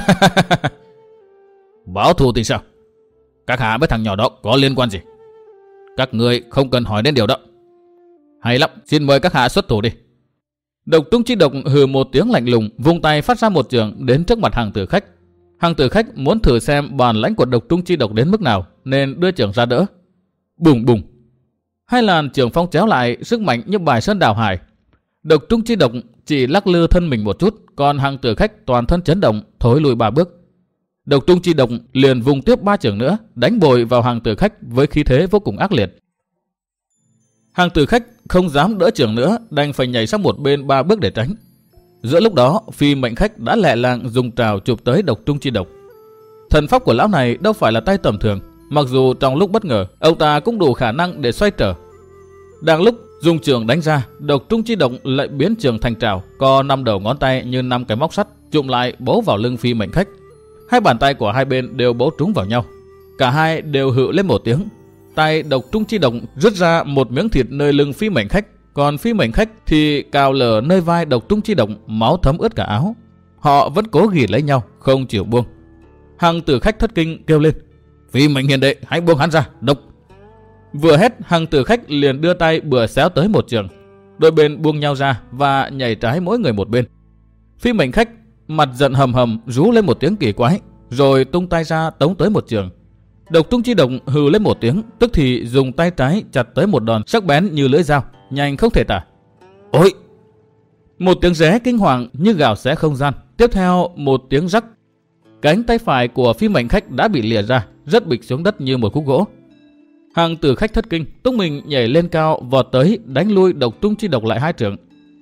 Báo thù thì sao? Các hạ với thằng nhỏ đó có liên quan gì? Các người không cần hỏi đến điều đó. Hay lắm, xin mời các hạ xuất thủ đi. Độc Trung Chi Độc hừ một tiếng lạnh lùng, vung tay phát ra một chưởng đến trước mặt Hằng Tử Khách. Hằng Tử Khách muốn thử xem bản lãnh của Độc Trung Chi Độc đến mức nào, nên đưa chưởng ra đỡ. Bùng bùng, hai làn chưởng phong chéo lại, sức mạnh như bài sơn đảo hải. Độc Trung Chi Độc chỉ lắc lư thân mình một chút, còn Hằng Tử Khách toàn thân chấn động, thối lùi 3 bước. Độc Trung Chi Độc liền vùng tiếp 3 chưởng nữa, đánh bồi vào Hằng Tử Khách với khí thế vô cùng ác liệt. Hằng Tử Khách không dám đỡ chưởng nữa, đành phải nhảy sang một bên 3 bước để tránh. Giữa lúc đó, phi mệnh khách đã lẹ làng dùng trảo chụp tới Độc Trung Chi Độc. Thần pháp của lão này đâu phải là tay tầm thường, mặc dù trong lúc bất ngờ, ông ta cũng đủ khả năng để xoay trở. Đang lúc dùng chưởng đánh ra, Độc Trung Chi Độc lại biến chưởng thành trảo, có 5 đầu ngón tay như 5 cái móc sắt chụm lại bấu vào lưng phi mệnh khách. Hai bàn tay của hai bên đều bấu trúng vào nhau. Cả hai đều hự lên một tiếng. Tay Độc Trung Chi Độc rứt ra một miếng thịt nơi lưng phi mệnh khách, còn phi mệnh khách thì cào lở nơi vai Độc Trung Chi Độc, máu thấm ướt cả áo. Họ vẫn cố ghì lấy nhau, không chịu buông. Hằng Tử Khách thất kinh kêu lên: Phi mệnh hiền đệ, hãy buông hắn ra, độc. Vừa hét, Hằng Tử Khách liền đưa tay bừa xéo tới một trường. Đôi bên buông nhau ra và nhảy trái mỗi người một bên. Phi mệnh khách mặt giận hầm hầm rú lên một tiếng kỳ quái, rồi tung tay ra tống tới một trường. Độc Trung Chi Độc hừ lên một tiếng, tức thì dùng tay trái chặt tới một đòn sắc bén như lưỡi dao, nhanh không thể tả. Ôi! Một tiếng ré kinh hoàng như gào xé không gian. Tiếp theo một tiếng rắc. Cánh tay phải của phi mệnh khách đã bị lìa ra, rớt bịch xuống đất như một khúc gỗ. Hằng Tử Khách thất kinh, tung mình nhảy lên cao, vọt tới đánh lui Độc Trung Chi Độc lại 2 trượng.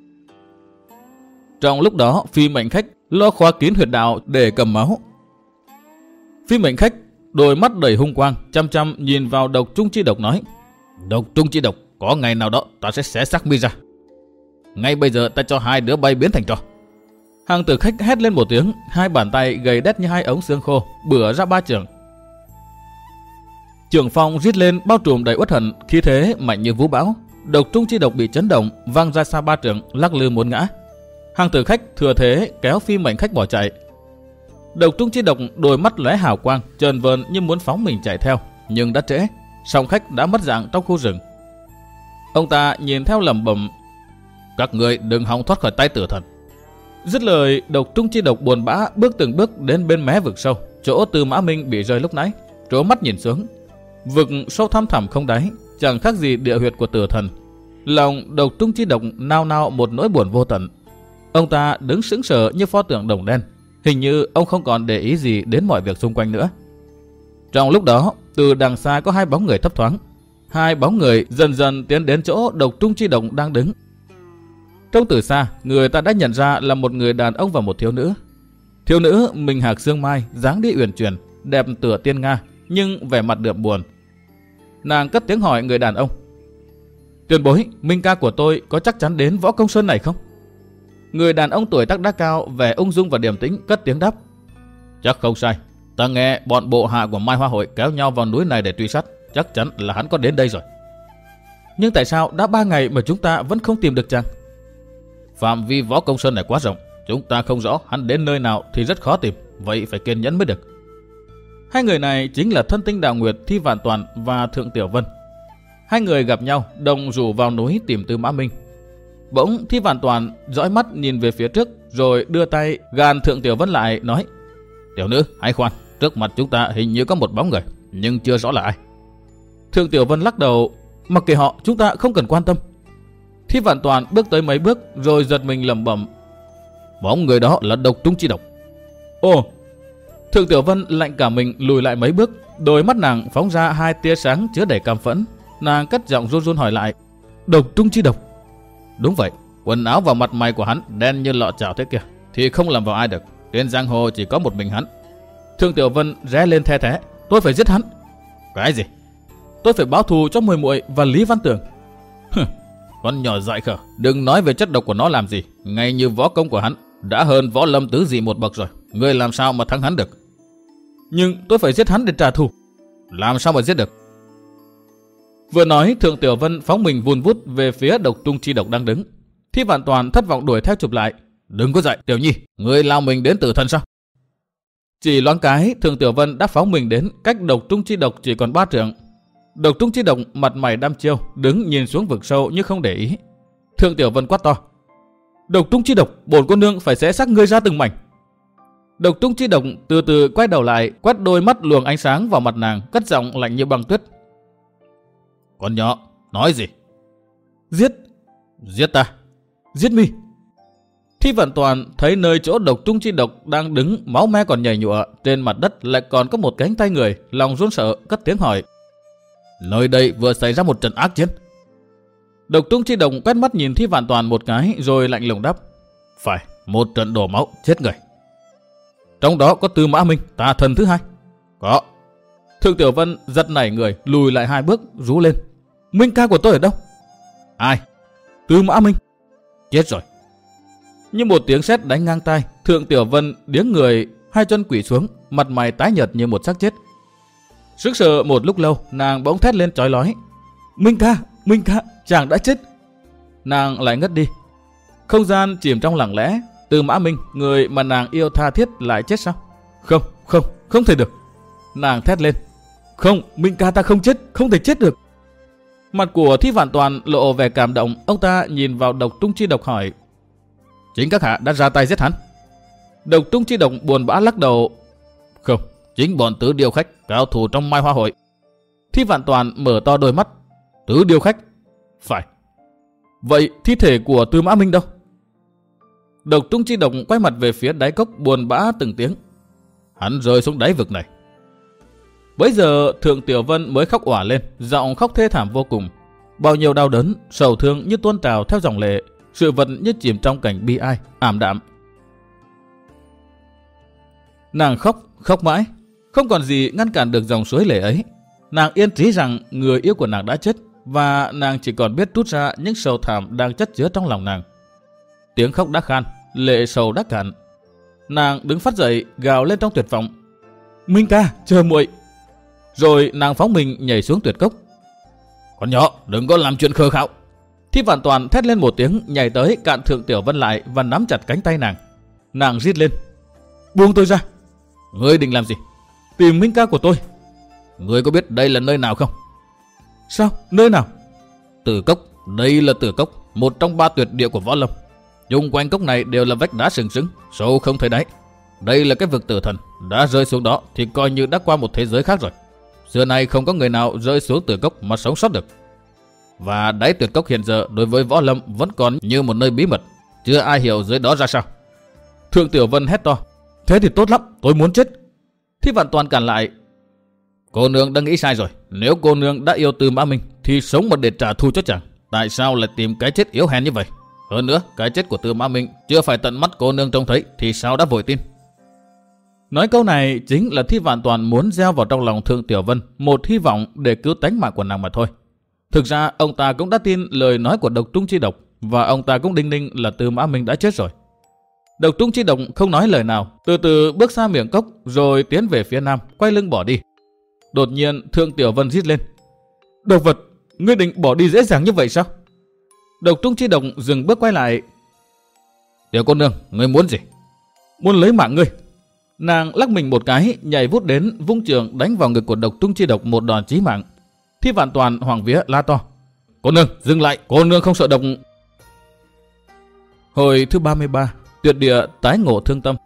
Trong lúc đó, phi mệnh khách lo khóa kín huyệt đạo để cầm máu. Phi mệnh khách đôi mắt đầy hung quang, chăm chăm nhìn vào Độc Trung Chi Độc nói: Độc Trung Chi Độc, có ngày nào đó ta sẽ xé xác mi ra. Ngay bây giờ ta cho hai đứa bay biến thành tro. Hằng Tử Khách hét lên một tiếng, hai bàn tay gầy đét như hai ống xương khô, bửa ra 3 chưởng. Chưởng phong rít lên bao trùm đầy uất hận, khí thế mạnh như vũ bão. Độc Trung Chi Độc bị chấn động, văng ra xa 3 trượng, lắc lư muốn ngã. Hằng Tử Khách thừa thế kéo phi mệnh khách bỏ chạy. Độc Trung Chi Độc đôi mắt lóe hào quang, trờn vờn như muốn phóng mình chạy theo, nhưng đã trễ. Song khách đã mất dạng trong khu rừng. Ông ta nhìn theo lẩm bẩm: Các người đừng hòng thoát khỏi tay tử thần. Dứt lời, Độc Trung Chi Độc buồn bã bước từng bước đến bên mé vực sâu, chỗ Tư Mã Minh bị rơi lúc nãy. Trố mắt nhìn xuống, vực sâu thăm thẳm không đáy, chẳng khác gì địa huyệt của tử thần. Lòng Độc Trung Chi Độc nao nao một nỗi buồn vô tận. Ông ta đứng sững sờ như pho tượng đồng đen, hình như ông không còn để ý gì đến mọi việc xung quanh nữa. Trong lúc đó, từ đằng xa có 2 bóng người thấp thoáng. 2 bóng người dần dần tiến đến chỗ Độc Trung Chi Độc đang đứng. Trông từ xa, người ta đã nhận ra là một người đàn ông và một thiếu nữ. Thiếu nữ mình hạc xương mai, dáng đi uyển chuyển, đẹp tựa tiên nga, nhưng vẻ mặt đượm buồn. Nàng cất tiếng hỏi người đàn ông: "Tiền bối, Minh ca của tôi có chắc chắn đến Võ Công Sơn này không?" Người đàn ông tuổi tác đã cao, vẻ ung dung và điềm tĩnh, cất tiếng đáp: "Chắc không sai. Ta nghe bọn bộ hạ của Mai Hoa Hội kéo nhau vào núi này để truy sát, chắc chắn là hắn có đến đây rồi." "Nhưng tại sao đã 3 ngày mà chúng ta vẫn không tìm được chàng?" "Phạm vi Võ Công Sơn này quá rộng, chúng ta không rõ hắn đến nơi nào thì rất khó tìm, vậy phải kiên nhẫn mới được." Hai người này chính là thân tinh Đào Nguyệt, Thi Vạn Toàn và Thượng Tiểu Vân. Hai người gặp nhau, đồng rủ vào núi tìm Tư Mã Minh. Bỗng Thi Vạn Toàn dõi mắt nhìn về phía trước, rồi đưa tay gàn Thượng Tiểu Vân lại, nói: "Tiểu nữ, hãy khoan, trước mặt chúng ta hình như có một bóng người, nhưng chưa rõ là ai." Thượng Tiểu Vân lắc đầu: "Mặc kệ họ, chúng ta không cần quan tâm." Thi Vạn Toàn bước tới mấy bước, rồi giật mình lẩm bẩm: "Bóng người đó là Độc Trung Chi Độc." "Ồ!" Thượng Tiểu Vân lạnh cả mình lùi lại mấy bước, đôi mắt nàng phóng ra hai tia sáng chứa đầy căm phẫn. Nàng cất giọng run run hỏi lại: "Độc Trung Chi Độc?" "Đúng vậy, quần áo và mặt mày của hắn đen như lọ chảo thế kia, thì không làm vào ai được. Trên giang hồ chỉ có một mình hắn." Thượng Tiểu Vân ré lên the thé: "Tôi phải giết hắn." "Cái gì?" "Tôi phải báo thù cho muội muội và Lý Văn Tường." "Con nhỏ dại khờ, đừng nói về chất độc của nó làm gì. Ngay như võ công của hắn đã hơn Võ Lâm tứ dị một bậc rồi, ngươi làm sao mà thắng hắn được?" "Nhưng tôi phải giết hắn để trả thù." "Làm sao mà giết được?" Vừa nói, Thượng Tiểu Vân phóng mình vun vút về phía Độc Trung Chi Độc đang đứng. Thi Vạn Toàn thất vọng đuổi theo chụp lại: "Đừng có dại, Tiểu Nhi, ngươi lao mình đến tử thần sao?" Chỉ loáng cái, Thượng Tiểu Vân đã phóng mình đến cách Độc Trung Chi Độc chỉ còn 3 trượng. Độc Trung Chi Độc mặt mày đăm chiêu, đứng nhìn xuống vực sâu như không để ý. Thượng Tiểu Vân quát to: "Độc Trung Chi Độc, bổn cô nương phải xé xác ngươi ra từng mảnh." Độc Trung Chi Độc từ từ quay đầu lại, quét đôi mắt luồng ánh sáng vào mặt nàng, cất giọng lạnh như băng tuyết: "Con nhỏ, nói gì?" "Giết." "Giết ta?" "Giết mi." Thi Vạn Toàn thấy nơi chỗ Độc Trung Chi Độc đang đứng máu me còn nhầy nhụa, trên mặt đất lại còn có một cánh tay người, lòng run sợ, cất tiếng hỏi: "Nơi đây vừa xảy ra một trận ác chiến?" Độc Trung Chi Độc quét mắt nhìn Thi Vạn Toàn một cái, rồi lạnh lùng đáp: "Phải, một trận đổ máu chết người." "Trong đó có Tư Mã Minh, tà thần thứ hai?" "Có." Thượng Tiểu Vân giật nảy người, lùi lại 2 bước, rú lên: "Minh ca của tôi ở đâu?" "Ai?" "Tư Mã Minh." "Chết rồi." Như một tiếng sét đánh ngang tai, Thượng Tiểu Vân điếng người, 2 chân quỳ xuống, mặt mày tái nhợt như một xác chết. Sững sờ một lúc lâu, nàng bỗng thét lên chói lói: Minh ca, chàng đã chết." Nàng lại ngất đi. Không gian chìm trong lặng lẽ. Tư Mã Minh, người mà nàng yêu tha thiết, lại chết sao? Không thể được. Nàng thét lên: "Không, Minh ca ta không chết, không thể chết được." Mặt của Thi Vạn Toàn lộ vẻ cảm động, ông ta nhìn vào Độc Trung Chi Độc hỏi: "Chính các hạ đã ra tay giết hắn?" Độc Trung Chi Độc buồn bã lắc đầu: "Không, chính bọn Tứ Điêu Khách, cao thủ trong Mai Hoa Hội." Thi Vạn Toàn mở to đôi mắt: "Tứ Điêu Khách?" "Phải." "Vậy thi thể của Tư Mã Minh đâu?" Độc Trung Chi Độc quay mặt về phía đáy cốc, buồn bã từng tiếng: "Hắn rơi xuống đáy vực này." Bấy giờ Thượng Tiểu Vân mới khóc òa lên, giọng khóc thê thảm vô cùng. Bao nhiêu đau đớn, sầu thương như tuôn trào theo dòng lệ, sự vật như chìm trong cảnh bi ai, ảm đạm. Nàng khóc mãi, không còn gì ngăn cản được dòng suối lệ ấy. Nàng yên trí rằng người yêu của nàng đã chết, và nàng chỉ còn biết trút ra những sầu thảm đang chất chứa trong lòng nàng. Tiếng khóc đã khan, lệ sầu đã cạn. Nàng đứng phát dậy, gào lên trong tuyệt vọng: "Minh ca, chờ muội!" Rồi nàng phóng mình nhảy xuống tuyệt cốc. "Con nhỏ, đừng có làm chuyện khờ khạo!" Thi Vạn Toàn thét lên một tiếng, nhảy tới cạn Thượng Tiểu Vân lại và nắm chặt cánh tay nàng. Nàng rít lên: "Buông tôi ra!" "Ngươi định làm gì?" "Tìm Minh ca của tôi." "Ngươi có biết đây là nơi nào không?" "Sao? Nơi nào?" "Tử Cốc. Đây là Tử Cốc, một trong 3 tuyệt địa của Võ Lâm. Chung quanh cốc này đều là vách đá sừng sững, sâu không thấy đáy. Đây là cái vực tử thần, đã rơi xuống đó thì coi như đã qua một thế giới khác rồi. Xưa nay không có người nào rơi xuống Tử Cốc mà sống sót được. Và đáy tuyệt cốc hiện giờ đối với Võ Lâm vẫn còn như một nơi bí mật, chưa ai hiểu dưới đó ra sao." Thượng Tiểu Vân hét to: "Thế thì tốt lắm, tôi muốn chết." Thi Vạn Toàn cản lại: "Cô nương đã nghĩ sai rồi. Nếu cô nương đã yêu Tư Mã Minh thì sống mà để trả thù cho chàng. Tại sao lại tìm cái chết yếu hèn như vậy? Hơn nữa, cái chết của Tư Mã Minh chưa phải tận mắt cô nương trông thấy thì sao đã vội tin?" Nói câu này chính là Thi Vạn Toàn muốn gieo vào trong lòng Thượng Tiểu Vân một hy vọng để cứu tánh mạng của nàng mà thôi. Thực ra ông ta cũng đã tin lời nói của Độc Trung Chi Độc, và ông ta cũng đinh ninh là Tư Mã Minh đã chết rồi. Độc Trung Chi Độc không nói lời nào, từ từ bước ra miệng cốc rồi tiến về phía nam, quay lưng bỏ đi. Đột nhiên Thượng Tiểu Vân rít lên: "Độc vật, ngươi định bỏ đi dễ dàng như vậy sao?" Độc Trung Chi Độc dừng bước quay lại: "Tiểu cô nương, ngươi muốn gì?" "Muốn lấy mạng ngươi." Nàng lắc mình một cái, nhảy vút đến, vung trường đánh vào ngực của Độc Trung Chi Độc một đòn chí mạng. Thi Vạn Toàn hoảng vía la to: "Cô nương, dừng lại, cô nương không sợ độc." Hồi thứ 33, tuyệt địa tái ngộ thương tâm.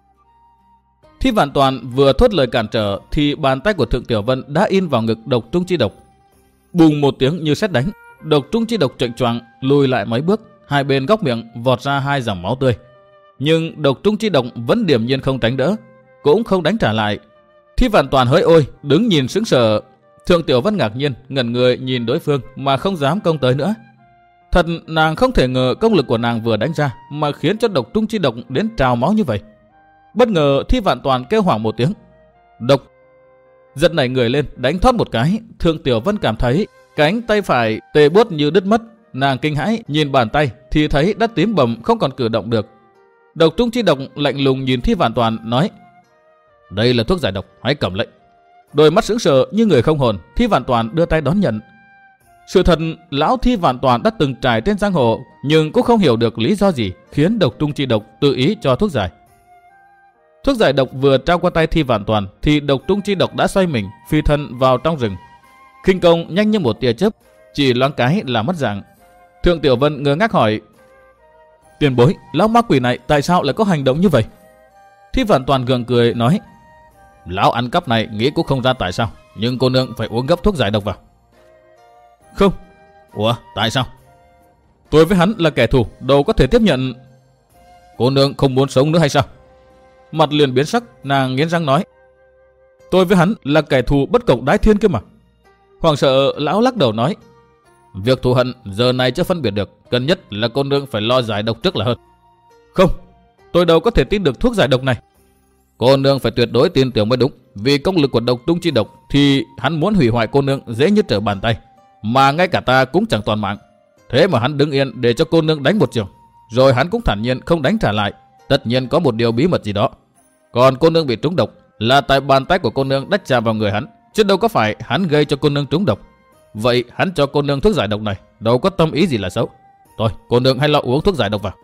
Thi Vạn Toàn vừa thốt lời cản trở thì bàn tay của Thượng Tiểu Vân đã in vào ngực Độc Trung Chi Độc. Bùng một tiếng như sét đánh, Độc Trung Chi Độc chệch choạng lùi lại mấy bước, hai bên góc miệng vọt ra hai dòng máu tươi. Nhưng Độc Trung Chi Độc vẫn điềm nhiên không tránh đỡ, cũng không đánh trả lại. Thi Vạn Toàn hỡi ôi, đứng nhìn sững sờ. Thượng Tiểu Vân ngạc nhiên, ngẩn người nhìn đối phương mà không dám công tới nữa. Thật nàng không thể ngờ công lực của nàng vừa đánh ra mà khiến cho Độc Trung Chi Độc đến trào máu như vậy. Bất ngờ Thi Vạn Toàn kêu hoảng một tiếng: "Độc!" Giật nảy người lên đánh thoát một cái. Thượng Tiểu Vân cảm thấy cánh tay phải tê buốt như đứt mất. Nàng kinh hãi nhìn bàn tay thì thấy đã tím bầm không còn cử động được. Độc Trung Chi Độc lạnh lùng nhìn Thi Vạn Toàn nói: "Đây là thuốc giải độc, hãy cầm lấy." Đôi mắt sững sờ như người không hồn, Thi Vạn Toàn đưa tay đón nhận. Sự thật lão Thi Vạn Toàn đã từng trải trên giang hồ, nhưng cũng không hiểu được lý do gì khiến Độc Trung Chi Độc tự ý cho thuốc giải. Thuốc giải độc vừa trao qua tay Thi Vạn Toàn thì Độc Trung Chi Độc đã xoay mình phi thân vào trong rừng. Khinh công nhanh như một tia chớp, chỉ loáng cái là mất dạng. Thượng Tiểu Vân ngơ ngác hỏi: "Tiền bối, lão ma quỷ này tại sao lại có hành động như vậy?" Thi Vạn Toàn gượng cười nói: "Lão ăn cắp này nghĩ cũng không ra tại sao, nhưng cô nương phải uống gấp thuốc giải độc vào." "Không." "Ủa, tại sao?" "Tôi với hắn là kẻ thù, đâu có thể tiếp nhận." "Cô nương không muốn sống nữa hay sao?" Mặt liền biến sắc, nàng nghiến răng nói: "Tôi với hắn là kẻ thù bất cộng đái thiên kia mà." Hoàng sợ lão lắc đầu nói: "Việc thù hận giờ này chưa phân biệt được, cần nhất là cô nương phải lo giải độc trước là hơn." "Không, tôi đâu có thể tin được thuốc giải độc này." "Cô nương phải tuyệt đối tin tưởng mới đúng, vì công lực của Độc Trung Chi Độc thì hắn muốn hủy hoại cô nương dễ như trở bàn tay, mà ngay cả ta cũng chẳng toàn mạng. Thế mà hắn đứng yên để cho cô nương đánh một trường, rồi hắn cũng thản nhiên không đánh trả lại, tất nhiên có một điều bí mật gì đó. Còn cô nương bị trúng độc là tại bàn tay của cô nương đã chạm vào người hắn, chứ đâu có phải hắn gây cho cô nương trúng độc. Vậy hắn cho cô nương thuốc giải độc này đâu có tâm ý gì là xấu. Thôi, cô nương hãy lo uống thuốc giải độc vào."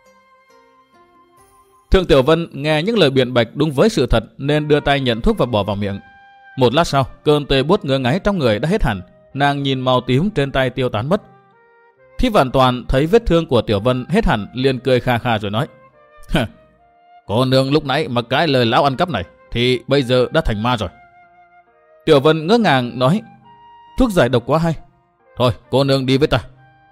Thượng Tiểu Vân nghe những lời biện bạch đúng với sự thật nên đưa tay nhận thuốc và bỏ vào miệng. Một lát sau, cơn tê buốt ngứa ngáy trong người đã hết hẳn, nàng nhìn màu tím trên tay tiêu tán mất. Thi Vạn Toàn thấy vết thương của Tiểu Vân hết hẳn liền cười kha kha rồi nói: "Cô nương lúc nãy mà cái lời lão ăn cắp này thì bây giờ đã thành ma rồi." Tiểu Vân ngỡ ngàng nói: "Thuốc giải độc quá hay. Thôi cô nương đi với ta."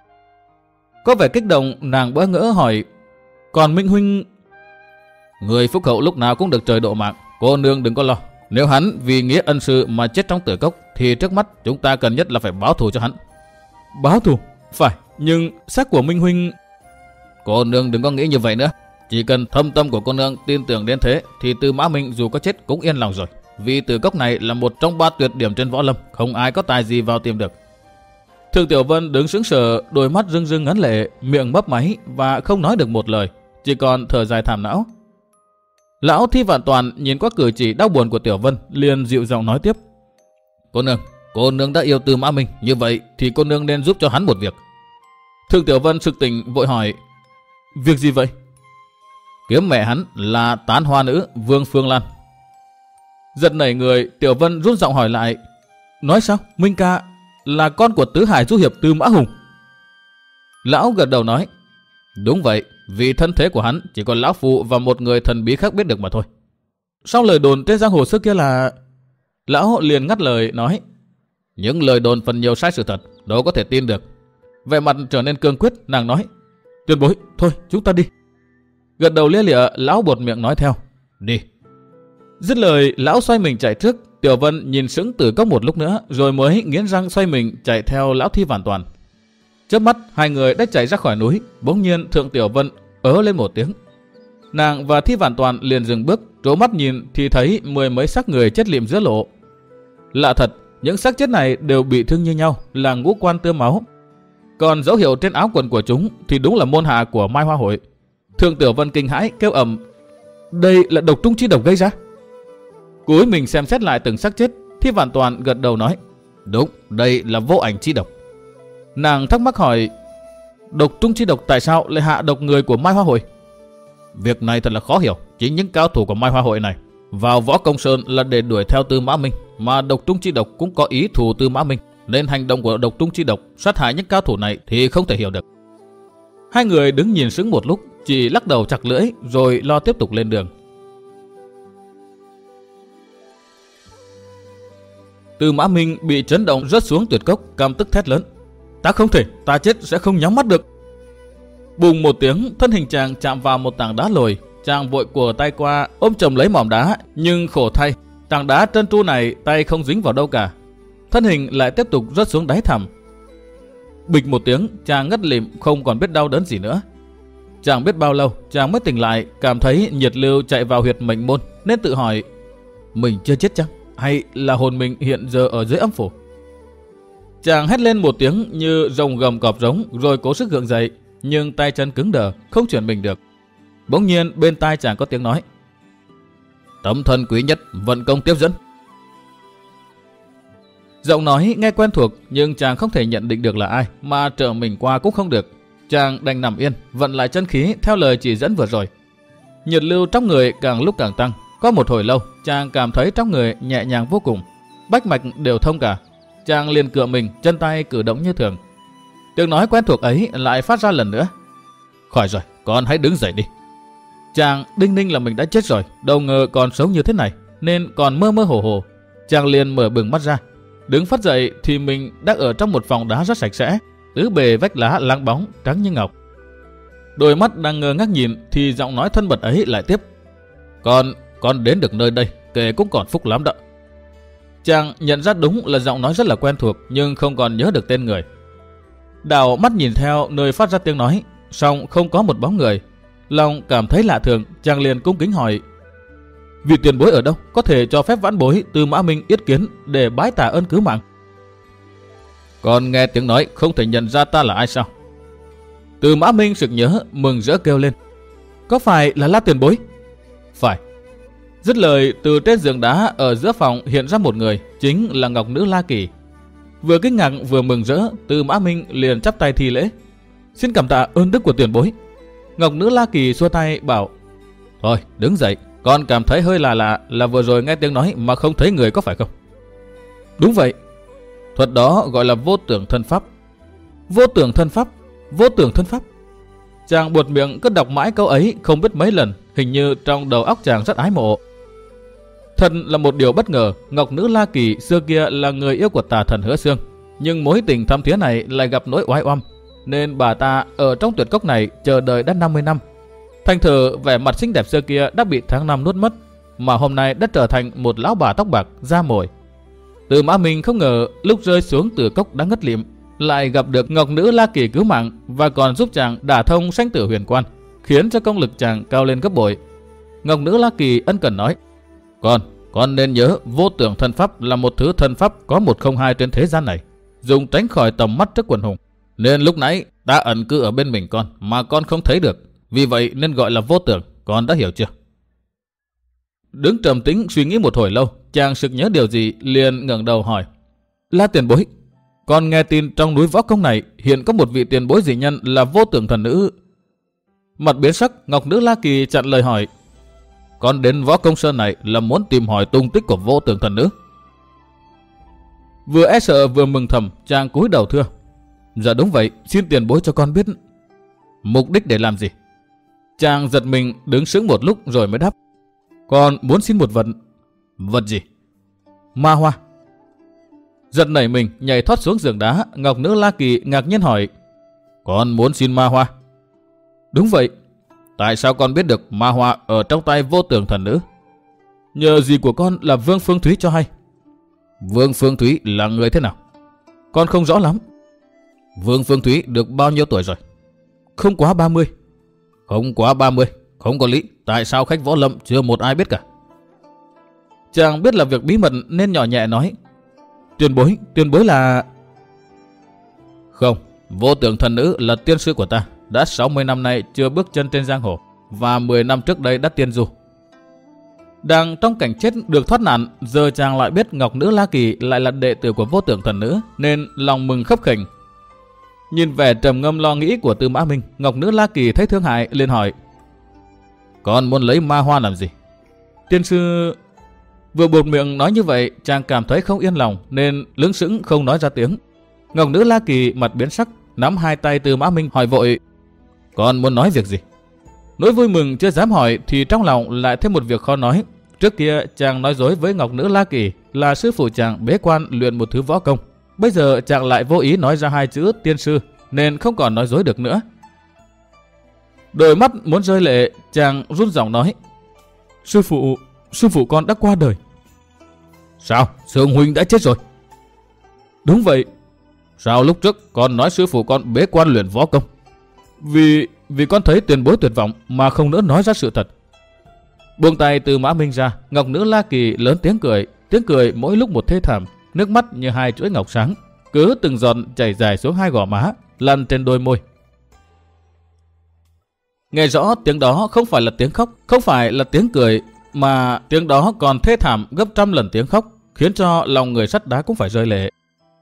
Có vẻ kích động, nàng bỡ ngỡ hỏi: "Còn Minh huynh?" "Người phúc hậu lúc nào cũng được trời độ mạng, cô nương đừng có lo. Nếu hắn vì nghĩa ân sư mà chết trong tử cốc thì trước mắt chúng ta cần nhất là phải báo thù cho hắn." "Báo thù? Phải, nhưng xác của Minh huynh..." "Cô nương đừng có nghĩ như vậy nữa. Chỉ cần thâm tâm của cô nương tin tưởng đến thế thì Tư Mã Minh dù có chết cũng yên lòng rồi. Vì tử cốc này là một trong 3 tuyệt điểm trên võ lâm, không ai có tài gì vào tìm được." Thượng Tiểu Vân đứng sững sờ, đôi mắt rưng rưng ngấn lệ, miệng mấp máy và không nói được một lời, chỉ còn thở dài thảm não. Lão Thi Vạn Toàn nhìn qua cử chỉ đau buồn của Tiểu Vân, liền dịu giọng nói tiếp: Cô nương đã yêu Tư Mã Minh, như vậy thì cô nương nên giúp cho hắn một việc." Thượng Tiểu Vân sực tỉnh vội hỏi: "Việc gì vậy?" "Kiếm mẹ hắn là tán hoa nữ Vương Phương Lan." Giật nảy người, Tiểu Vân run giọng hỏi lại: "Nói sao? Minh ca là con của tứ hải du hiệp Tư Mã Hùng?" Lão gật đầu nói: "Đúng vậy, vì thân thế của hắn chỉ có lão phụ và một người thần bí khác biết được mà thôi." "Sao lời đồn trên giang hồ xưa kia là..." Lão liền ngắt lời nói: "Những lời đồn phần nhiều sai sự thật, đâu có thể tin được." Vẻ mặt trở nên cương quyết, nàng nói: "Tiền bối, thôi chúng ta đi." Gật đầu lia lịa, lão buột miệng nói theo: "Đi." Dứt lời, lão xoay mình chạy trước. Tiểu Vân nhìn sững Tử Cốc một lúc nữa, rồi mới nghiến răng xoay mình chạy theo lão Thi Vạn Toàn. Chớp mắt, hai người đã chạy ra khỏi núi. Bỗng nhiên Thượng Tiểu Vân ớ lên một tiếng: Nàng và Thi Vạn Toàn liền dừng bước, trố mắt nhìn thì thấy 10 mấy xác người chết liệm giữa lộ. Lạ thật, những xác chết này đều bị thương như nhau, là ngũ quan tươm máu. Còn dấu hiệu trên áo quần của chúng thì đúng là môn hạ của Mai Hoa Hội. Thượng Tiểu Vân kinh hãi kêu ầm: đây là độc trung chi độc gây ra. Cúi mình xem xét lại từng xác chết, Thi Vạn Toàn gật đầu nói: đúng, đây là vô ảnh chi độc. Nàng thắc mắc hỏi: độc trung chi độc tại sao lại hạ độc người của Mai Hoa Hội? Việc này thật là khó hiểu. Chính những cao thủ của Mai Hoa Hội này vào Võ Công Sơn là để đuổi theo Tư Mã Minh, mà độc trung chi độc cũng có ý thù Tư Mã Minh, nên hành động của độc trung chi độc sát hại những cao thủ này thì không thể hiểu được. Hai người đứng nhìn sững một lúc, chỉ lắc đầu chặt lưỡi rồi lo tiếp tục lên đường. Tư Mã Minh bị chấn động rớt xuống tuyệt cốc, căm tức thét lớn: ta không thể, ta chết sẽ không nhắm mắt được. Bùng một tiếng, thân hình chàng chạm vào một tảng đá lồi. Chàng vội của tay qua ôm chầm lấy mỏm đá, nhưng khổ thay, tảng đá trơn tru này tay không dính vào đâu cả. Thân hình lại tiếp tục rớt xuống đáy thẳm. Bịch một tiếng, chàng ngất lịm, không còn biết đau đớn gì nữa. Chẳng biết bao lâu chàng mới tỉnh lại, cảm thấy nhiệt lưu chạy vào huyệt mệnh môn, nên tự hỏi: mình chưa chết chăng, hay là hồn mình hiện giờ ở dưới âm phủ? Chàng hét lên một tiếng như rồng gầm cọp rống, rồi cố sức gượng dậy, nhưng tay chân cứng đờ, không chuyển mình được. Bỗng nhiên bên tai chàng có tiếng nói: tấm thân quý nhất, vận công tiếp dẫn. Giọng nói nghe quen thuộc, nhưng chàng không thể nhận định được là ai, mà trở mình qua cũng không được. Chàng đành nằm yên, vận lại chân khí theo lời chỉ dẫn vừa rồi. Nhiệt lưu trong người càng lúc càng tăng. Có một hồi lâu, chàng cảm thấy trong người nhẹ nhàng vô cùng, bách mạch đều thông cả. Chàng liền cựa mình, chân tay cử động như thường. Tiếng nói quen thuộc ấy lại phát ra lần nữa: khỏi rồi, con hãy đứng dậy đi. Chàng đinh ninh là mình đã chết rồi, đâu ngờ còn sống như thế này, nên còn mơ mơ hồ hồ. Chàng liền mở bừng mắt ra. Đứng phát dậy thì mình đang ở trong một phòng đá rất sạch sẽ, tứ bề vách lá láng bóng trắng như ngọc. Đôi mắt đang ngơ ngác nhìn thì giọng nói thân mật ấy lại tiếp: con đến được nơi đây kể cũng còn phúc lắm đó. Chàng nhận ra đúng là giọng nói rất là quen thuộc, nhưng không còn nhớ được tên người. Đảo mắt nhìn theo nơi phát ra tiếng nói, song không có một bóng người. Lòng cảm thấy lạ thường, chàng liền cung kính hỏi: vị tiền bối ở đâu, có thể cho phép vãn bối Tư Mã Minh yết kiến để bái tạ ơn cứu mạng? Con nghe tiếng nói không thể nhận ra ta là ai sao? Tư Mã Minh sực nhớ, mừng rỡ kêu lên: có phải là La tiền bối? Phải. Dứt lời, từ trên giường đá ở giữa phòng hiện ra một người, chính là Ngọc Nữ La Kỳ. Vừa kinh ngạc vừa mừng rỡ, Tư Mã Minh liền chắp tay thi lễ: xin cảm tạ ơn đức của tiền bối. Ngọc Nữ La Kỳ xua tay bảo: thôi đứng dậy, con cảm thấy hơi lạ là vừa rồi nghe tiếng nói mà không thấy người có phải không? Đúng vậy. Thuật đó gọi là vô tưởng thân pháp. Vô tưởng thân pháp, vô tưởng thân pháp. Chàng buột miệng cứ đọc mãi câu ấy không biết mấy lần, hình như trong đầu óc chàng rất ái mộ. Thật là một điều bất ngờ, Ngọc Nữ La Kỳ xưa kia là người yêu của tà thần Hứa Xương, nhưng mối tình thắm thía này lại gặp nỗi oái oăm, nên bà ta ở trong tuyệt cốc này chờ đợi đã 50 năm. Thành thử vẻ mặt xinh đẹp xưa kia đã bị tháng năm nuốt mất, mà hôm nay đã trở thành một lão bà tóc bạc da mồi. Tư Mã Minh không ngờ lúc rơi xuống từ cốc đã ngất lịm, lại gặp được Ngọc Nữ La Kỳ cứu mạng và còn giúp chàng đả thông sanh tử huyền quan, khiến cho công lực chàng cao lên gấp bội. Ngọc Nữ La Kỳ ân cần nói: con nên nhớ vô tưởng thân pháp là một thứ thân pháp có 102 trên thế gian này, dùng tránh khỏi tầm mắt trước quần hùng, nên lúc nãy ta ẩn cư ở bên mình con mà con không thấy được, vì vậy nên gọi là vô tưởng. Con đã hiểu chưa? Đứng trầm tĩnh suy nghĩ một hồi lâu, chàng sực nhớ điều gì liền ngẩng đầu hỏi: La tiền bối, con nghe tin trong núi Võ Công này hiện có một vị tiền bối dị nhân là vô tưởng thần nữ. Mặt biến sắc, Ngọc Nữ La Kỳ chặn lời hỏi: con đến Võ Công Sơn này là muốn tìm hỏi tung tích của vô tưởng thần nữ? Vừa e sợ vừa mừng thầm, chàng cúi đầu thưa: dạ đúng vậy, xin tiền bối cho con biết. Mục đích để làm gì? Chàng giật mình đứng sững một lúc rồi mới đáp: con muốn xin một vật. Vật gì? Ma hoa. Giật nảy mình nhảy thoát xuống giường đá, Ngọc Nữ La Kỳ ngạc nhiên hỏi: con muốn xin ma hoa? Đúng vậy. Tại sao con biết được ma hoa ở trong tay vô tưởng thần nữ? Nhờ gì của con là Vương Phương Thúy cho hay. Vương Phương Thúy là người thế nào? Con không rõ lắm. Vương Phương Thúy được bao nhiêu tuổi rồi? Không quá 30. Không quá 30. Không có lý, tại sao khách Võ Lâm chưa một ai biết cả? Chàng biết là việc bí mật nên nhỏ nhẹ nói. Tiền bối là... Không, Vô Tưởng thần nữ là tiên sư của ta, đã 60 năm nay chưa bước chân trên giang hồ, và 10 năm trước đây đã tiên du. Đang trong cảnh chết được thoát nạn, giờ chàng lại biết Ngọc Nữ La Kỳ lại là đệ tử của Vô Tưởng thần nữ, nên lòng mừng khấp khỉnh. Nhìn vẻ trầm ngâm lo nghĩ của Tư Mã Minh, Ngọc Nữ La Kỳ thấy thương hại liền hỏi: Con muốn lấy ma hoa làm gì? Tiên sư... Vừa buột miệng nói như vậy, chàng cảm thấy không yên lòng nên lững sững không nói ra tiếng. Ngọc Nữ La Kỳ mặt biến sắc, nắm hai tay Tư Mã Minh hỏi vội: Con muốn nói việc gì? Nỗi vui mừng chưa dám hỏi thì trong lòng lại thêm một việc khó nói. Trước kia chàng nói dối với Ngọc Nữ La Kỳ là sư phụ chàng bế quan luyện một thứ võ công. Bây giờ chàng lại vô ý nói ra hai chữ tiên sư nên không còn nói dối được nữa. Đôi mắt muốn rơi lệ, chàng run giọng nói: Sư phụ con đã qua đời. Sao? Sư huynh đã chết rồi? Đúng vậy. Sao lúc trước con nói sư phụ con bế quan luyện võ công? Vì con thấy tiền bối tuyệt vọng mà không nỡ nói ra sự thật. Buông tay Tư Mã Minh ra, Ngọc Nữ La Kỳ lớn tiếng cười mỗi lúc một thê thảm, nước mắt như hai chuỗi ngọc sáng, cứ từng giọt chảy dài xuống hai gò má, lăn trên đôi môi. Nghe rõ tiếng đó không phải là tiếng khóc, không phải là tiếng cười, mà tiếng đó còn thê thảm gấp trăm lần tiếng khóc, khiến cho lòng người sắt đá cũng phải rơi lệ.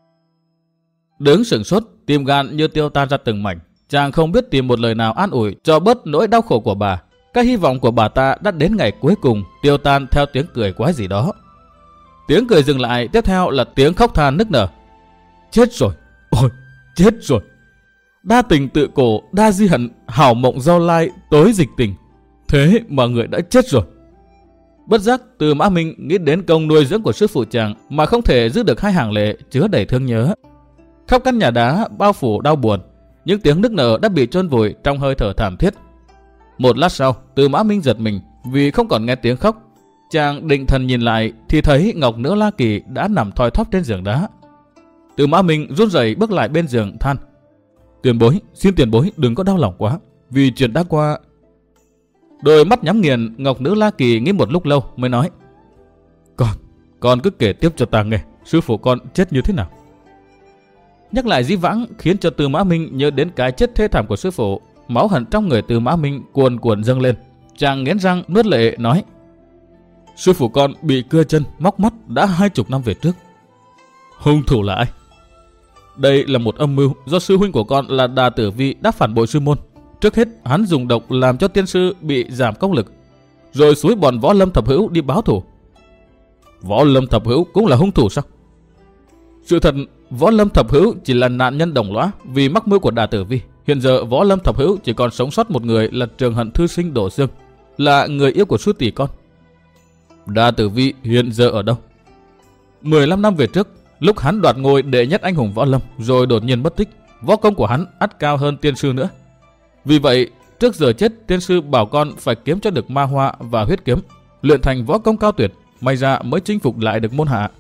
Đứng sửng sốt, tim gan như tiêu tan ra từng mảnh. Chàng không biết tìm một lời nào an ủi cho bớt nỗi đau khổ của bà. Cái hy vọng của bà ta đã đến ngày cuối cùng tiêu tan theo tiếng cười quái gì đó. Tiếng cười dừng lại, tiếp theo là tiếng khóc than nức nở. Chết rồi, ôi, chết rồi. Đa tình tự cổ, đa di hận, hảo mộng giao lai, tối dịch tình. Thế mà người đã chết rồi. Bất giác Tư Mã Minh nghĩ đến công nuôi dưỡng của sư phụ chàng mà không thể giữ được hai hàng lệ chứa đầy thương nhớ. Khắp căn nhà đá bao phủ đau buồn, những tiếng nức nở đã bị chôn vùi trong hơi thở thảm thiết. Một lát sau, Tư Mã Minh giật mình vì không còn nghe tiếng khóc. Chàng định thần nhìn lại thì thấy Ngọc Nữ La Kỳ đã nằm thoi thóp trên giường đá. Tư Mã Minh run rẩy bước lại bên giường than: Tiền bối, xin tiền bối đừng có đau lòng quá, vì chuyện đã qua. Đôi mắt nhắm nghiền, Ngọc Nữ La Kỳ nghĩ một lúc lâu mới nói: Con cứ kể tiếp cho ta nghe, sư phụ con chết như thế nào. Nhắc lại dĩ vãng khiến cho Tư Mã Minh nhớ đến cái chết thê thảm của sư phụ. Máu hận trong người Tư Mã Minh cuồn cuộn dâng lên. Chàng nghiến răng nuốt lệ nói: Sư phụ con bị cưa chân móc mắt đã 20 năm về trước. Hung thủ là ai? Đây là một âm mưu do sư huynh của con là Đà Tử Vi đã phản bội sư môn. Trước hết hắn dùng độc làm cho tiên sư bị giảm công lực, rồi xúi bọn Võ Lâm Thập Hữu đi báo thù. Võ Lâm Thập Hữu cũng là hung thủ sao? Sự thật, Võ Lâm Thập Hữu chỉ là nạn nhân đồng lõa vì mắc mưu của Đà Tử Vi. Hiện giờ Võ Lâm Thập Hữu chỉ còn sống sót một người là Trường Hận thư sinh Đỗ Xương, là người yêu của sư tỷ con. Đà Tử Vi hiện giờ ở đâu? 15 năm về trước, lúc hắn đoạt ngôi đệ nhất anh hùng Võ Lâm rồi đột nhiên mất tích. Võ công của hắn ắt cao hơn tiên sư nữa. Vì vậy, trước giờ chết, tiên sư bảo con phải kiếm cho được ma hoa và huyết kiếm, luyện thành võ công cao tuyệt, may ra mới chinh phục lại được môn hạ.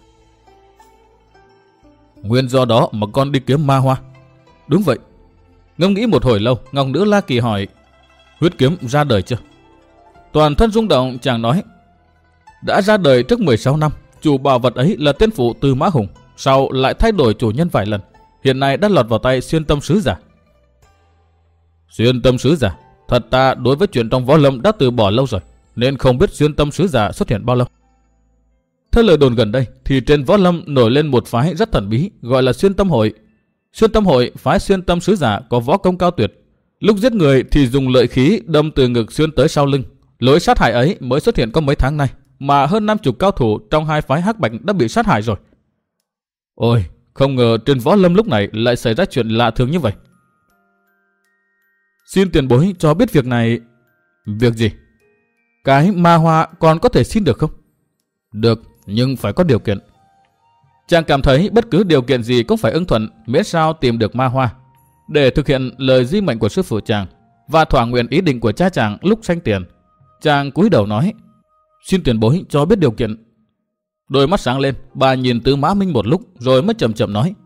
Nguyên do đó mà con đi kiếm ma hoa? Đúng vậy. Ngẫm nghĩ một hồi lâu, Ngọc Nữ La Kỳ hỏi: Huyết kiếm ra đời chưa? Toàn thân rung động, chàng nói: Đã ra đời trước 16 năm. Chủ bảo vật ấy là tiên phụ Tư Mã Hùng, sau lại thay đổi chủ nhân vài lần, hiện nay đã lọt vào tay Xuyên Tâm sứ giả. Xuyên Tâm sứ giả? Thật ta đối với chuyện trong Võ Lâm đã từ bỏ lâu rồi, nên không biết Xuyên Tâm sứ giả xuất hiện bao lâu. Theo lời đồn gần đây thì trên Võ Lâm nổi lên một phái rất thần bí gọi là Xuyên Tâm Hội. Xuyên Tâm Hội phái Xuyên Tâm sứ giả có võ công cao tuyệt, lúc giết người thì dùng lợi khí đâm từ ngực xuyên tới sau lưng. Lối sát hại ấy mới xuất hiện có mấy tháng nay, mà hơn 50 cao thủ trong hai phái Hắc Bạch đã bị sát hại rồi. Ôi, không ngờ trên Võ Lâm lúc này lại xảy ra chuyện lạ thường như vậy. Xin tiền bối cho biết việc này. Việc gì? Cái ma hoa còn có thể xin được không? Được, nhưng phải có điều kiện. Chàng cảm thấy bất cứ điều kiện gì cũng phải ưng thuận, miễn sao tìm được ma hoa. Để thực hiện lời di mệnh của sư phụ chàng và thỏa nguyện ý định của cha chàng lúc sanh tiền, chàng cúi đầu nói: Xin tiền bối cho biết điều kiện. Đôi mắt sáng lên, bà nhìn Tư Mã Minh một lúc rồi mới chậm chậm nói: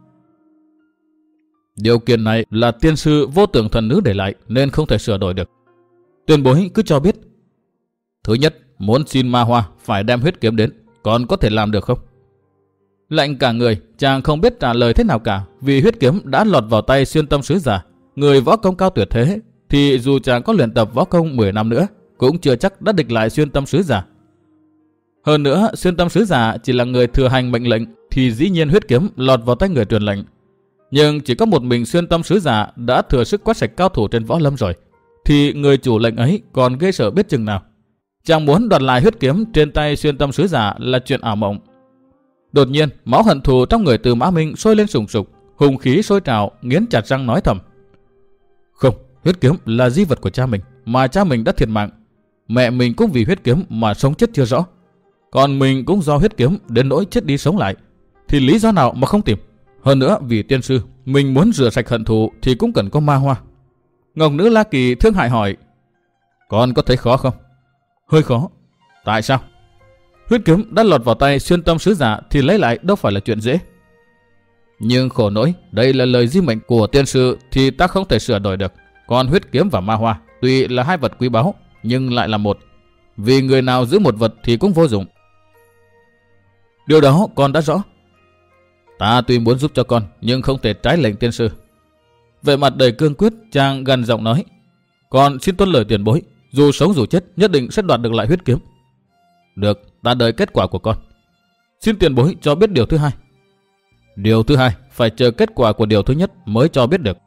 Điều kiện này là tiên sư Vô Tưởng thần nữ để lại nên không thể sửa đổi được. Tiền bối cứ cho biết. Thứ nhất, muốn xin ma hoa phải đem huyết kiếm đến, còn có thể làm được không? Lạnh cả người, chàng không biết trả lời thế nào cả, vì huyết kiếm đã lọt vào tay Xuyên Tâm sứ giả, người võ công cao tuyệt thế, thì dù chàng có luyện tập võ công 10 năm nữa, cũng chưa chắc đã địch lại Xuyên Tâm sứ giả. Hơn nữa, Xuyên Tâm sứ giả chỉ là người thừa hành mệnh lệnh, thì dĩ nhiên huyết kiếm lọt vào tay người truyền lệnh. Nhưng chỉ có một mình Xuyên Tâm sứ giả đã thừa sức quét sạch cao thủ trên võ lâm rồi, thì người chủ lệnh ấy còn ghê sợ biết chừng nào. Chàng muốn đoạt lại huyết kiếm trên tay Xuyên Tâm sứ giả là chuyện ảo mộng. Đột nhiên, máu hận thù trong người Từ Mã Minh sôi lên sùng sục, hùng khí sôi trào, nghiến chặt răng nói thầm: không, huyết kiếm là di vật của cha mình, mà cha mình đã thiệt mạng. Mẹ mình cũng vì huyết kiếm mà sống chết chưa rõ, còn mình cũng do huyết kiếm đến nỗi chết đi sống lại, thì lý do nào mà không tìm? Hơn nữa, vì tiên sư, mình muốn rửa sạch hận thù thì cũng cần có ma hoa. Ngọc Nữ La Kỳ thương hại hỏi: con có thấy khó không? Hơi khó. Tại sao? Huyết kiếm đã lọt vào tay Xuyên Tâm sứ giả thì lấy lại đâu phải là chuyện dễ. Nhưng khổ nỗi, đây là lời di mệnh của tiên sư thì ta không thể sửa đổi được. Còn huyết kiếm và ma hoa tuy là hai vật quý báu, nhưng lại là một. Vì người nào giữ một vật thì cũng vô dụng. Điều đó con đã rõ. Ta tuy muốn giúp cho con, nhưng không thể trái lệnh tiên sư. Về mặt đầy cương quyết, chàng gần giọng nói: con xin tuân lời tiền bối, dù sống dù chết nhất định sẽ đoạt được lại huyết kiếm. Được, ta đợi kết quả của con. Xin tiền bối cho biết điều thứ hai. Điều thứ hai phải chờ kết quả của điều thứ nhất mới cho biết được.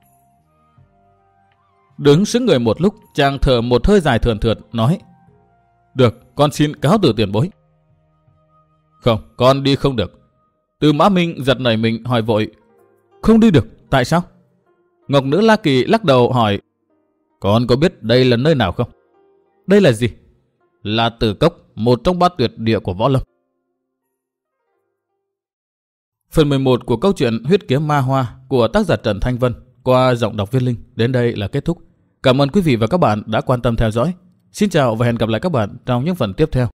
Đứng sững người một lúc, chàng thở một hơi dài thườn thượt nói: được, con xin cáo từ tiền bối. Không, con đi không được. Từ Mã Minh giật nảy mình hỏi vội: không đi được, tại sao? Ngọc Nữ La Kỳ lắc đầu hỏi: con có biết đây là nơi nào không? Đây là gì? Là Tử Cốc, một trong 3 tuyệt địa của võ lâm. Phần 11 của câu chuyện Huyết kiếm ma hoa của tác giả Trần Thanh Vân qua giọng đọc Viên Linh đến đây là kết thúc. Cảm ơn quý vị và các bạn đã quan tâm theo dõi. Xin chào và hẹn gặp lại các bạn trong những phần tiếp theo.